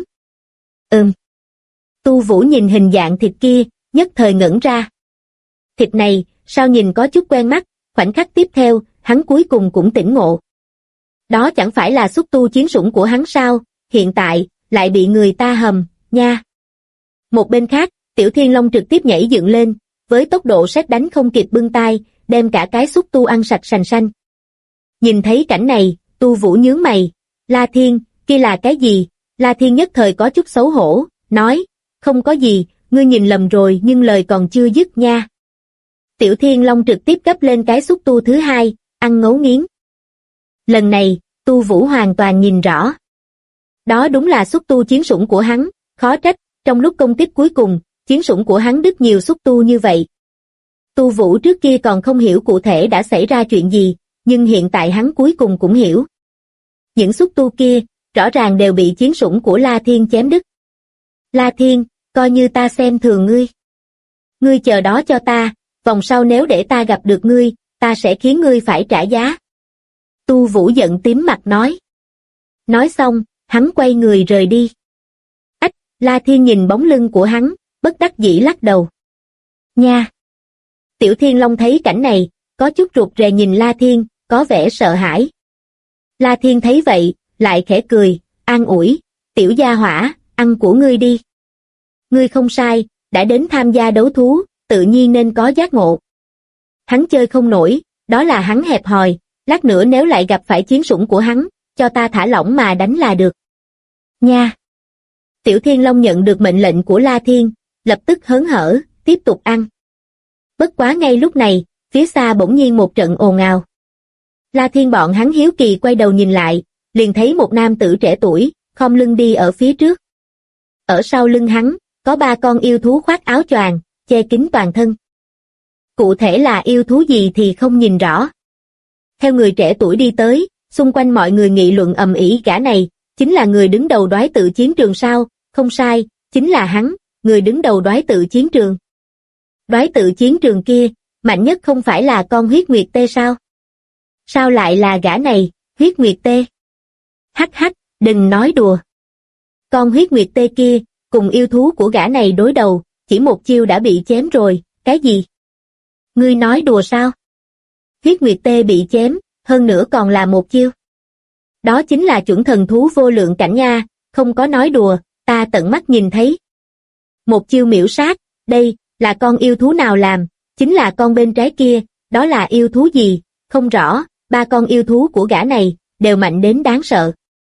Tu Vũ nhìn hình dạng thịt kia, nhất thời ngẩn ra. Thịt này, sao nhìn có chút quen mắt, khoảnh khắc tiếp theo, hắn cuối cùng cũng tỉnh ngộ. Đó chẳng phải là xúc tu chiến sủng của hắn sao, hiện tại, lại bị người ta hầm, nha. Một bên khác, Tiểu Thiên Long trực tiếp nhảy dựng lên, với tốc độ sét đánh không kịp bưng tay, đem cả cái xúc tu ăn sạch sành sanh. Nhìn thấy cảnh này, Tu Vũ nhướng mày, La Thiên, kia là cái gì? La Thiên nhất thời có chút xấu hổ, nói, không có gì, ngươi nhìn lầm rồi nhưng lời còn chưa dứt nha. Tiểu Thiên Long trực tiếp gấp lên cái xúc tu thứ hai, ăn ngấu nghiến. Lần này, Tu Vũ hoàn toàn nhìn rõ. Đó đúng là xúc tu chiến sủng của hắn, khó trách, trong lúc công kích cuối cùng, chiến sủng của hắn đứt nhiều xúc tu như vậy. Tu Vũ trước kia còn không hiểu cụ thể đã xảy ra chuyện gì, nhưng hiện tại hắn cuối cùng cũng hiểu. Những xúc tu kia, rõ ràng đều bị chiến sủng của La Thiên chém đứt. La Thiên, coi như ta xem thường ngươi. Ngươi chờ đó cho ta, vòng sau nếu để ta gặp được ngươi, ta sẽ khiến ngươi phải trả giá. Tu Vũ giận tím mặt nói. Nói xong, hắn quay người rời đi. Ách, La Thiên nhìn bóng lưng của hắn, bất đắc dĩ lắc đầu. Nha! Tiểu Thiên Long thấy cảnh này, có chút rụt rè nhìn La Thiên, có vẻ sợ hãi. La Thiên thấy vậy, lại khẽ cười, an ủi, tiểu gia hỏa, ăn của ngươi đi. Ngươi không sai, đã đến tham gia đấu thú, tự nhiên nên có giác ngộ. Hắn chơi không nổi, đó là hắn hẹp hòi, lát nữa nếu lại gặp phải chiến sủng của hắn, cho ta thả lỏng mà đánh là được. Nha! Tiểu Thiên Long nhận được mệnh lệnh của La Thiên, lập tức hớn hở, tiếp tục ăn. Bất quá ngay lúc này, phía xa bỗng nhiên một trận ồn ào. La Thiên bọn hắn hiếu kỳ quay đầu nhìn lại, liền thấy một nam tử trẻ tuổi, khom lưng đi ở phía trước. Ở sau lưng hắn, có ba con yêu thú khoác áo choàng, che kín toàn thân. Cụ thể là yêu thú gì thì không nhìn rõ. Theo người trẻ tuổi đi tới, xung quanh mọi người nghị luận ầm ĩ, gã này, chính là người đứng đầu đoái tự chiến trường sao? Không sai, chính là hắn, người đứng đầu đoái tự chiến trường. Đoái tự chiến trường kia, mạnh nhất không phải là con huyết nguyệt tê sao? Sao lại là gã này, huyết nguyệt tê? Hắc hắc, đừng nói đùa. Con huyết nguyệt tê kia, cùng yêu thú của gã này đối đầu, chỉ một chiêu đã bị chém rồi, cái gì? Ngươi nói đùa sao? Huyết nguyệt tê bị chém, hơn nữa còn là một chiêu. Đó chính là chuẩn thần thú vô lượng cảnh nha, không có nói đùa, ta tận mắt nhìn thấy. Một chiêu miểu sát, đây, là con yêu thú nào làm, chính là con bên trái kia, đó là yêu thú gì, không rõ, ba con yêu thú của gã này, đều mạnh đến đáng sợ.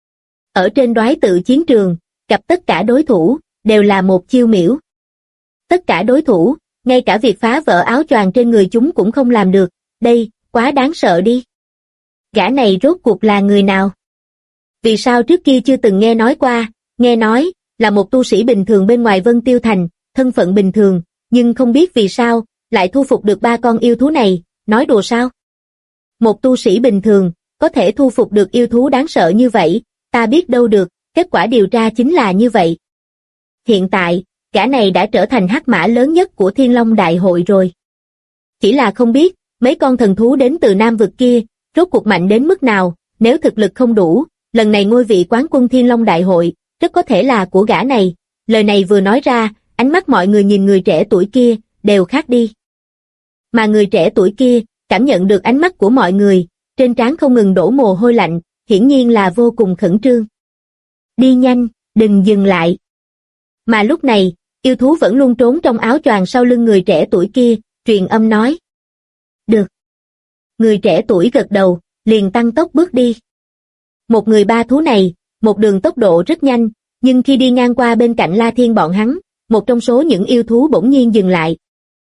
Ở trên đoái tự chiến trường, gặp tất cả đối thủ, đều là một chiêu miểu. Tất cả đối thủ, ngay cả việc phá vỡ áo choàng trên người chúng cũng không làm được, đây, quá đáng sợ đi. Gã này rốt cuộc là người nào? Vì sao trước kia chưa từng nghe nói qua, nghe nói, là một tu sĩ bình thường bên ngoài Vân Tiêu Thành, thân phận bình thường, nhưng không biết vì sao, lại thu phục được 3 con yêu thú này, nói đùa sao? Một tu sĩ bình thường, có thể thu phục được yêu thú đáng sợ như vậy, ta biết đâu được, kết quả điều tra chính là như vậy. Hiện tại, gã này đã trở thành hắc mã lớn nhất của Thiên Long Đại hội rồi. Chỉ là không biết, mấy con thần thú đến từ Nam vực kia, rốt cuộc mạnh đến mức nào, nếu thực lực không đủ, lần này ngôi vị quán quân Thiên Long Đại hội, rất có thể là của gã này. Lời này vừa nói ra, ánh mắt mọi người nhìn người trẻ tuổi kia, đều khác đi. Mà người trẻ tuổi kia, cảm nhận được ánh mắt của mọi người, trên trán không ngừng đổ mồ hôi lạnh, hiển nhiên là vô cùng khẩn trương. Đi nhanh, đừng dừng lại. Mà lúc này, yêu thú vẫn luôn trốn trong áo choàng sau lưng người trẻ tuổi kia, truyền âm nói. Được. Người trẻ tuổi gật đầu, liền tăng tốc bước đi. Một người ba thú này, một đường tốc độ rất nhanh, nhưng khi đi ngang qua bên cạnh La Thiên bọn hắn, một trong số những yêu thú bỗng nhiên dừng lại.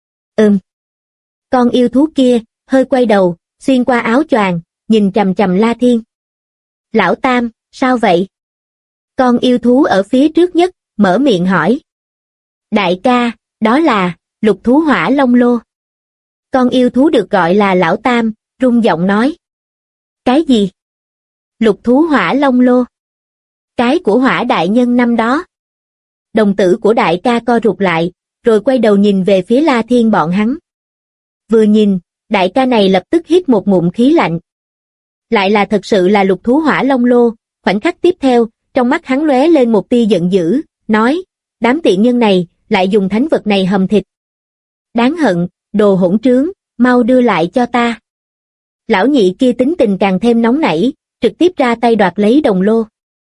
Con yêu thú kia, hơi quay đầu, xuyên qua áo choàng, nhìn chằm chằm La Thiên. Lão Tam, sao vậy? Con yêu thú ở phía trước nhất, mở miệng hỏi. Đại ca, đó là, lục thú hỏa long lô. Con yêu thú được gọi là Lão Tam, rung giọng nói. Cái gì? Lục thú hỏa long lô. Cái của Hỏa đại nhân năm đó. Đồng tử của đại ca co rụt lại, rồi quay đầu nhìn về phía La Thiên bọn hắn. Vừa nhìn, đại ca này lập tức hít một ngụm khí lạnh. Lại là thật sự là lục thú hỏa long lô, khoảnh khắc tiếp theo, trong mắt hắn lóe lên một tia giận dữ, nói, đám tiện nhân này, lại dùng thánh vật này hầm thịt. Đáng hận, đồ hỗn trướng, mau đưa lại cho ta. Lão nhị kia tính tình càng thêm nóng nảy, trực tiếp ra tay đoạt lấy đồng lô.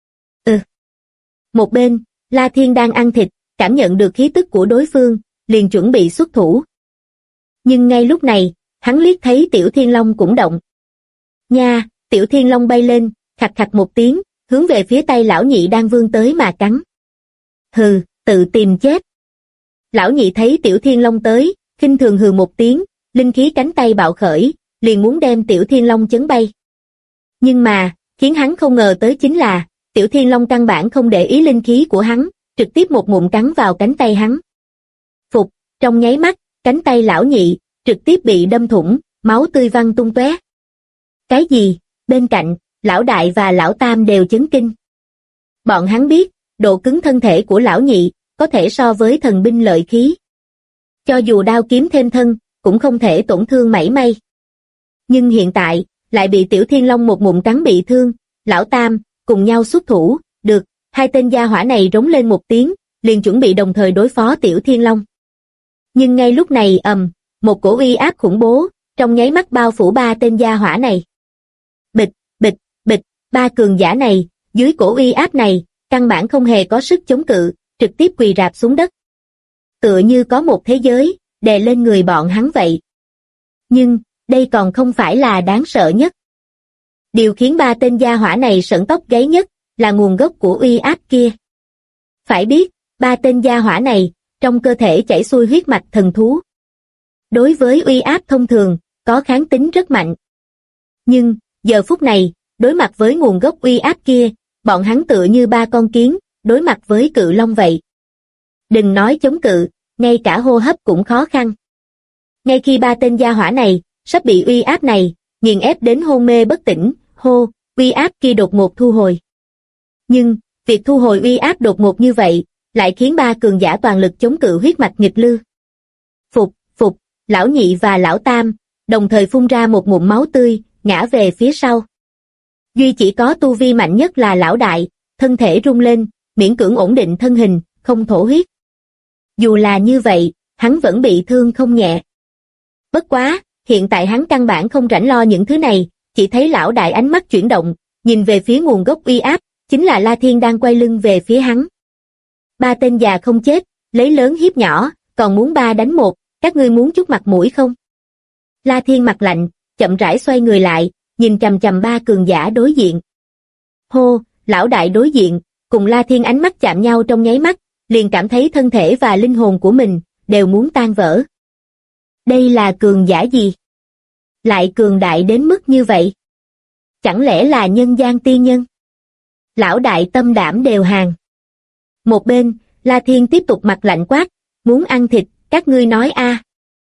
Một bên, La Thiên đang ăn thịt, cảm nhận được khí tức của đối phương, liền chuẩn bị xuất thủ. Nhưng ngay lúc này, hắn liếc thấy Tiểu Thiên Long cũng động. Nha, Tiểu Thiên Long bay lên, khặt khặt một tiếng, hướng về phía tay lão nhị đang vươn tới mà cắn. Hừ, tự tìm chết. Lão nhị thấy Tiểu Thiên Long tới, khinh thường hừ một tiếng, linh khí cánh tay bạo khởi, liền muốn đem Tiểu Thiên Long chấn bay. Nhưng mà, khiến hắn không ngờ tới chính là, Tiểu Thiên Long căn bản không để ý linh khí của hắn, trực tiếp một ngụm cắn vào cánh tay hắn. Phục, trong nháy mắt, cánh tay lão nhị, trực tiếp bị đâm thủng, máu tươi văng tung tóe. Cái gì? Bên cạnh, lão đại và lão tam đều chấn kinh. Bọn hắn biết, độ cứng thân thể của lão nhị, có thể so với thần binh lợi khí. Cho dù đao kiếm thêm thân, cũng không thể tổn thương mảy may. Nhưng hiện tại, lại bị Tiểu Thiên Long một ngụm cắn bị thương, lão tam, cùng nhau xuất thủ, được, hai tên gia hỏa này rống lên một tiếng, liền chuẩn bị đồng thời đối phó Tiểu Thiên Long. Nhưng ngay lúc này một cổ uy áp khủng bố, trong nháy mắt bao phủ ba tên gia hỏa này. Bịch, bịch, bịch, ba cường giả này, dưới cổ uy áp này, căn bản không hề có sức chống cự, trực tiếp quỳ rạp xuống đất. Tựa như có một thế giới, đè lên người bọn hắn vậy. Nhưng, đây còn không phải là đáng sợ nhất. Điều khiến ba tên gia hỏa này sởn tóc gáy nhất, là nguồn gốc của uy áp kia. Phải biết, ba tên gia hỏa này, trong cơ thể chảy xuôi huyết mạch thần thú. Đối với uy áp thông thường, có kháng tính rất mạnh. Nhưng, giờ phút này, đối mặt với nguồn gốc uy áp kia, bọn hắn tựa như ba con kiến, đối mặt với cự long vậy. Đừng nói chống cự, ngay cả hô hấp cũng khó khăn. Ngay khi ba tên gia hỏa này, sắp bị uy áp này, nghiền ép đến hôn mê bất tỉnh, uy áp kia đột ngột thu hồi. Nhưng, việc thu hồi uy áp đột ngột như vậy, lại khiến ba cường giả toàn lực chống cự huyết mạch nghịch lư. Phục, lão nhị và lão tam, đồng thời phun ra một ngụm máu tươi, ngã về phía sau. Duy chỉ có tu vi mạnh nhất là lão đại, thân thể rung lên, miễn cưỡng ổn định thân hình, không thổ huyết. Dù là như vậy, hắn vẫn bị thương không nhẹ. Bất quá, hiện tại hắn căn bản không rảnh lo những thứ này, chỉ thấy lão đại ánh mắt chuyển động, nhìn về phía nguồn gốc uy áp, chính là La Thiên đang quay lưng về phía hắn. Ba tên già không chết, lấy lớn hiếp nhỏ, còn muốn ba đánh một, các ngươi muốn chút mặt mũi không? La Thiên mặt lạnh, chậm rãi xoay người lại, nhìn chằm chằm ba cường giả đối diện. Lão đại đối diện, cùng La Thiên ánh mắt chạm nhau trong nháy mắt, liền cảm thấy thân thể và linh hồn của mình, đều muốn tan vỡ. Đây là cường giả gì? Lại cường đại đến mức như vậy? Chẳng lẽ là nhân gian tiên nhân? Lão đại tâm đảm đều hàng. Một bên, La Thiên tiếp tục mặt lạnh quát, muốn ăn thịt, các ngươi nói a.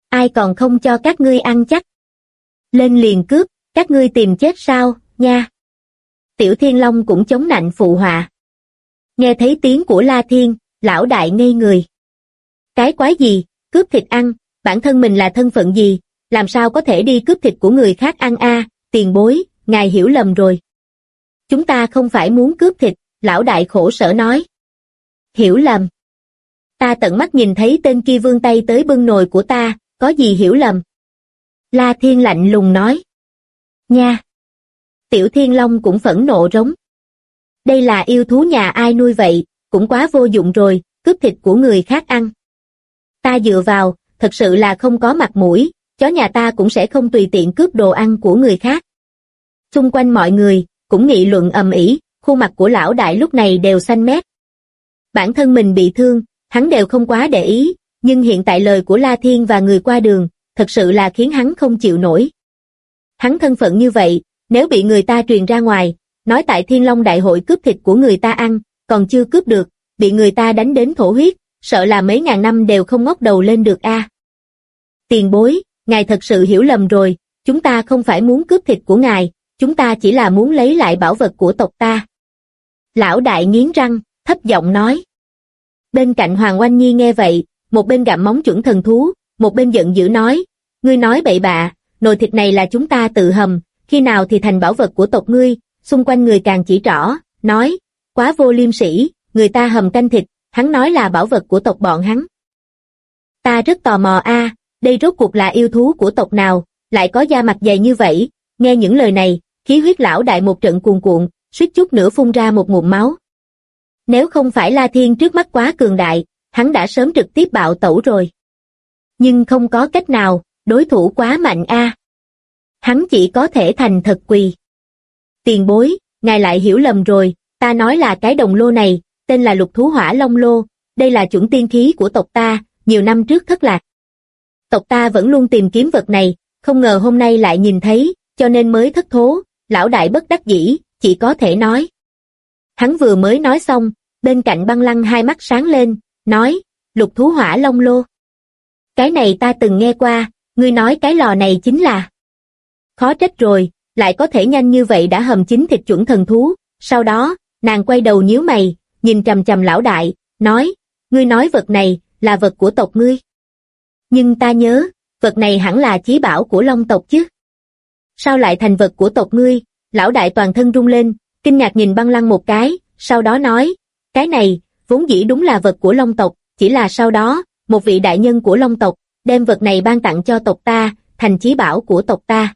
Ai còn không cho các ngươi ăn chắc. Lên liền cướp, các ngươi tìm chết sao, nha. Tiểu Thiên Long cũng chống nạnh phụ họa. Nghe thấy tiếng của La Thiên, lão đại ngây người. Cái quái gì, cướp thịt ăn, bản thân mình là thân phận gì, làm sao có thể đi cướp thịt của người khác ăn a? Tiền bối, ngài hiểu lầm rồi. Chúng ta không phải muốn cướp thịt, lão đại khổ sở nói. Hiểu lầm. Ta tận mắt nhìn thấy tên kia vươn tay tới bưng nồi của ta, có gì hiểu lầm? La Thiên lạnh lùng nói. Nha. Tiểu Thiên Long cũng phẫn nộ rống. Đây là yêu thú nhà ai nuôi vậy, cũng quá vô dụng rồi, cướp thịt của người khác ăn. Ta dựa vào, thật sự là không có mặt mũi, chó nhà ta cũng sẽ không tùy tiện cướp đồ ăn của người khác. Xung quanh mọi người, cũng nghị luận ầm ĩ, khuôn mặt của lão đại lúc này đều xanh mét. Bản thân mình bị thương, hắn đều không quá để ý, nhưng hiện tại lời của La Thiên và người qua đường, thật sự là khiến hắn không chịu nổi. Hắn thân phận như vậy, nếu bị người ta truyền ra ngoài, nói tại Thiên Long Đại hội cướp thịt của người ta ăn, còn chưa cướp được, bị người ta đánh đến thổ huyết, sợ là mấy ngàn năm đều không ngóc đầu lên được a. Tiền bối, ngài thật sự hiểu lầm rồi, chúng ta không phải muốn cướp thịt của ngài, chúng ta chỉ là muốn lấy lại bảo vật của tộc ta. Lão đại nghiến răng, thấp giọng nói. Bên cạnh Hoàng Oanh Nhi nghe vậy, một bên gặm móng chuẩn thần thú, một bên giận dữ nói, ngươi nói bậy bạ, nồi thịt này là chúng ta tự hầm, khi nào thì thành bảo vật của tộc ngươi, xung quanh người càng chỉ trỏ, nói, quá vô liêm sỉ, người ta hầm canh thịt, hắn nói là bảo vật của tộc bọn hắn. Ta rất tò mò a, đây rốt cuộc là yêu thú của tộc nào, lại có da mặt dày như vậy, nghe những lời này, khí huyết lão đại một trận cuồn cuộn, suýt chút nữa phun ra một ngụm máu. Nếu không phải La Thiên trước mắt quá cường đại, hắn đã sớm trực tiếp bạo tẩu rồi. Nhưng không có cách nào, đối thủ quá mạnh a. Hắn chỉ có thể thành thật quỳ. Tiền bối, ngài lại hiểu lầm rồi, ta nói là cái đồng lô này, tên là Lục Thú Hỏa Long Lô, đây là chuẩn tiên khí của tộc ta, nhiều năm trước thất lạc. Tộc ta vẫn luôn tìm kiếm vật này, không ngờ hôm nay lại nhìn thấy, cho nên mới thất thố, lão đại bất đắc dĩ, chỉ có thể nói. Hắn vừa mới nói xong, bên cạnh Băng Lăng hai mắt sáng lên, nói, Lục Thú Hỏa Long Lô. Cái này ta từng nghe qua, ngươi nói cái lò này chính là. Khó trách rồi, lại có thể nhanh như vậy đã hầm chín thịt chuẩn thần thú, sau đó, nàng quay đầu nhíu mày, nhìn chằm chằm lão đại, nói, ngươi nói vật này, là vật của tộc ngươi. Nhưng ta nhớ, vật này hẳn là chí bảo của Long tộc chứ. Sao lại thành vật của tộc ngươi? Lão đại toàn thân rung lên, kinh ngạc nhìn Băng Lăng một cái, sau đó nói, cái này, vốn dĩ đúng là vật của Long tộc, chỉ là sau đó, một vị đại nhân của Long tộc, đem vật này ban tặng cho tộc ta, thành chí bảo của tộc ta.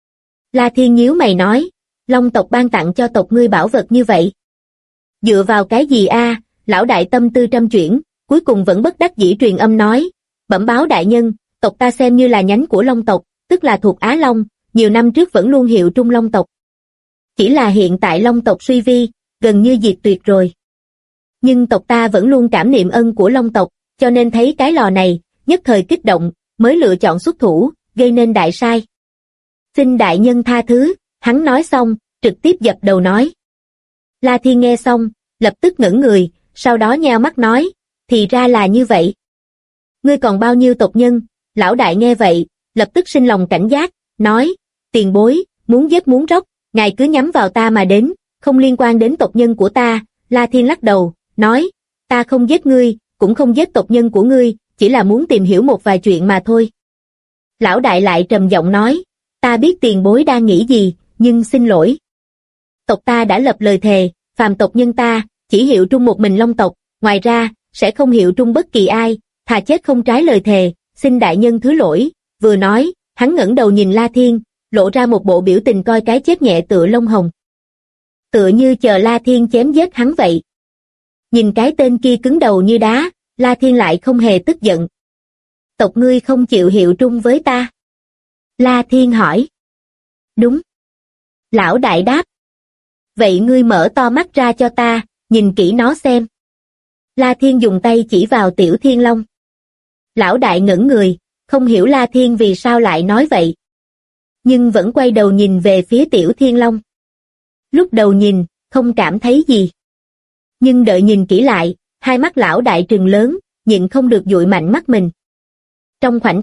La Thiên nhíu mày nói, Long tộc ban tặng cho tộc ngươi bảo vật như vậy. Dựa vào cái gì a? Lão đại tâm tư trăm chuyển, cuối cùng vẫn bất đắc dĩ truyền âm nói, bẩm báo đại nhân, tộc ta xem như là nhánh của Long tộc, tức là thuộc Á Long, nhiều năm trước vẫn luôn hiệu trung Long tộc. Chỉ là hiện tại Long tộc suy vi, gần như diệt tuyệt rồi. Nhưng tộc ta vẫn luôn cảm niệm ân của Long tộc, cho nên thấy cái lò này, nhất thời kích động, mới lựa chọn xuất thủ, gây nên đại sai. Xin đại nhân tha thứ, hắn nói xong, trực tiếp dập đầu nói. La Thiên nghe xong, lập tức ngẩn người, sau đó nheo mắt nói, thì ra là như vậy. Ngươi còn bao nhiêu tộc nhân? Lão đại nghe vậy, lập tức sinh lòng cảnh giác, nói, tiền bối, muốn giết muốn róc, ngài cứ nhắm vào ta mà đến, không liên quan đến tộc nhân của ta. La Thiên lắc đầu, nói, ta không giết ngươi, cũng không giết tộc nhân của ngươi, chỉ là muốn tìm hiểu một vài chuyện mà thôi. Lão đại lại trầm giọng nói, ta biết tiền bối đang nghĩ gì, nhưng xin lỗi. Tộc ta đã lập lời thề, phàm tộc nhân ta, chỉ hiệu trung một mình Long tộc, ngoài ra, sẽ không hiệu trung bất kỳ ai, thà chết không trái lời thề, xin đại nhân thứ lỗi. Vừa nói, hắn ngẩng đầu nhìn La Thiên, lộ ra một bộ biểu tình coi cái chết nhẹ tựa lông hồng. Tựa như chờ La Thiên chém giết hắn vậy. Nhìn cái tên kia cứng đầu như đá, La Thiên lại không hề tức giận. Tộc ngươi không chịu hiệu trung với ta? La Thiên hỏi. Đúng. Lão đại đáp. Vậy ngươi mở to mắt ra cho ta, nhìn kỹ nó xem. La Thiên dùng tay chỉ vào Tiểu Thiên Long. Lão đại ngẩn người, không hiểu La Thiên vì sao lại nói vậy. Nhưng vẫn quay đầu nhìn về phía Tiểu Thiên Long. Lúc đầu nhìn, không cảm thấy gì. Nhưng đợi nhìn kỹ lại, hai mắt lão đại trừng lớn, nhịn không được dụi mạnh mắt mình. Trong khoảnh khắc,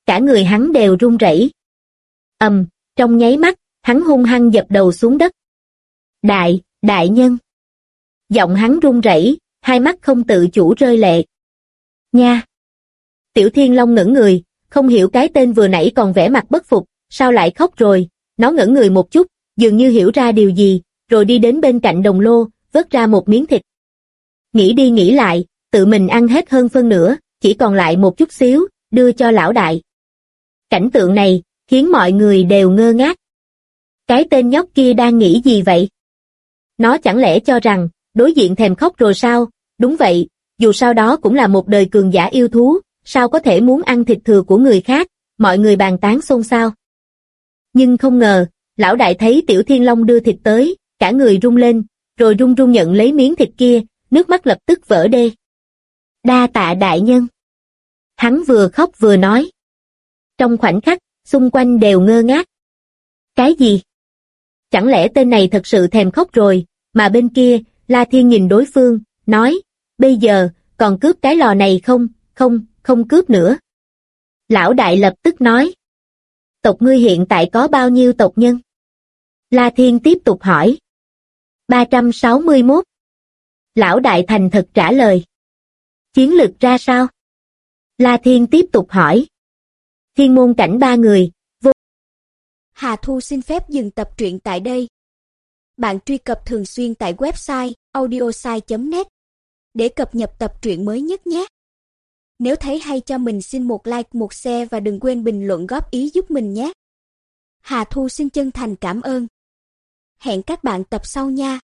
cả người hắn đều run rẩy. Trong nháy mắt, hắn hung hăng dập đầu xuống đất. Đại nhân. Giọng hắn run rẩy, hai mắt không tự chủ rơi lệ. Nha. Tiểu Thiên Long ngẩn người, không hiểu cái tên vừa nãy còn vẻ mặt bất phục, sao lại khóc rồi, nó ngẩn người một chút, dường như hiểu ra điều gì, rồi đi đến bên cạnh đồng lô, vớt ra một miếng thịt. Nghĩ đi nghĩ lại, tự mình ăn hết hơn phân nửa, chỉ còn lại một chút xíu, đưa cho lão đại. Cảnh tượng này, khiến mọi người đều ngơ ngác. Cái tên nhóc kia đang nghĩ gì vậy? Nó chẳng lẽ cho rằng, đối diện thèm khóc rồi sao? Đúng vậy, dù sao đó cũng là một đời cường giả yêu thú, sao có thể muốn ăn thịt thừa của người khác, mọi người bàn tán xôn xao. Nhưng không ngờ, lão đại thấy Tiểu Thiên Long đưa thịt tới, cả người rung lên, rồi run run nhận lấy miếng thịt kia, nước mắt lập tức vỡ đê. Đa tạ đại nhân. Hắn vừa khóc vừa nói. Trong khoảnh khắc, xung quanh đều ngơ ngác. Cái gì? Chẳng lẽ tên này thật sự thèm khóc rồi, mà bên kia, La Thiên nhìn đối phương, nói, bây giờ, còn cướp cái lò này không, không cướp nữa. Lão đại lập tức nói. Tộc ngươi hiện tại có bao nhiêu tộc nhân? La Thiên tiếp tục hỏi. 361. Lão đại thành thật trả lời. Chiến lực ra sao? La Thiên tiếp tục hỏi. Thiên môn cảnh 3 người. Hà Thu xin phép dừng tập truyện tại đây. Bạn truy cập thường xuyên tại website audiosai.net để cập nhật tập truyện mới nhất nhé. Nếu thấy hay cho mình xin một like, một share và đừng quên bình luận góp ý giúp mình nhé. Hà Thu xin chân thành cảm ơn. Hẹn các bạn tập sau nha.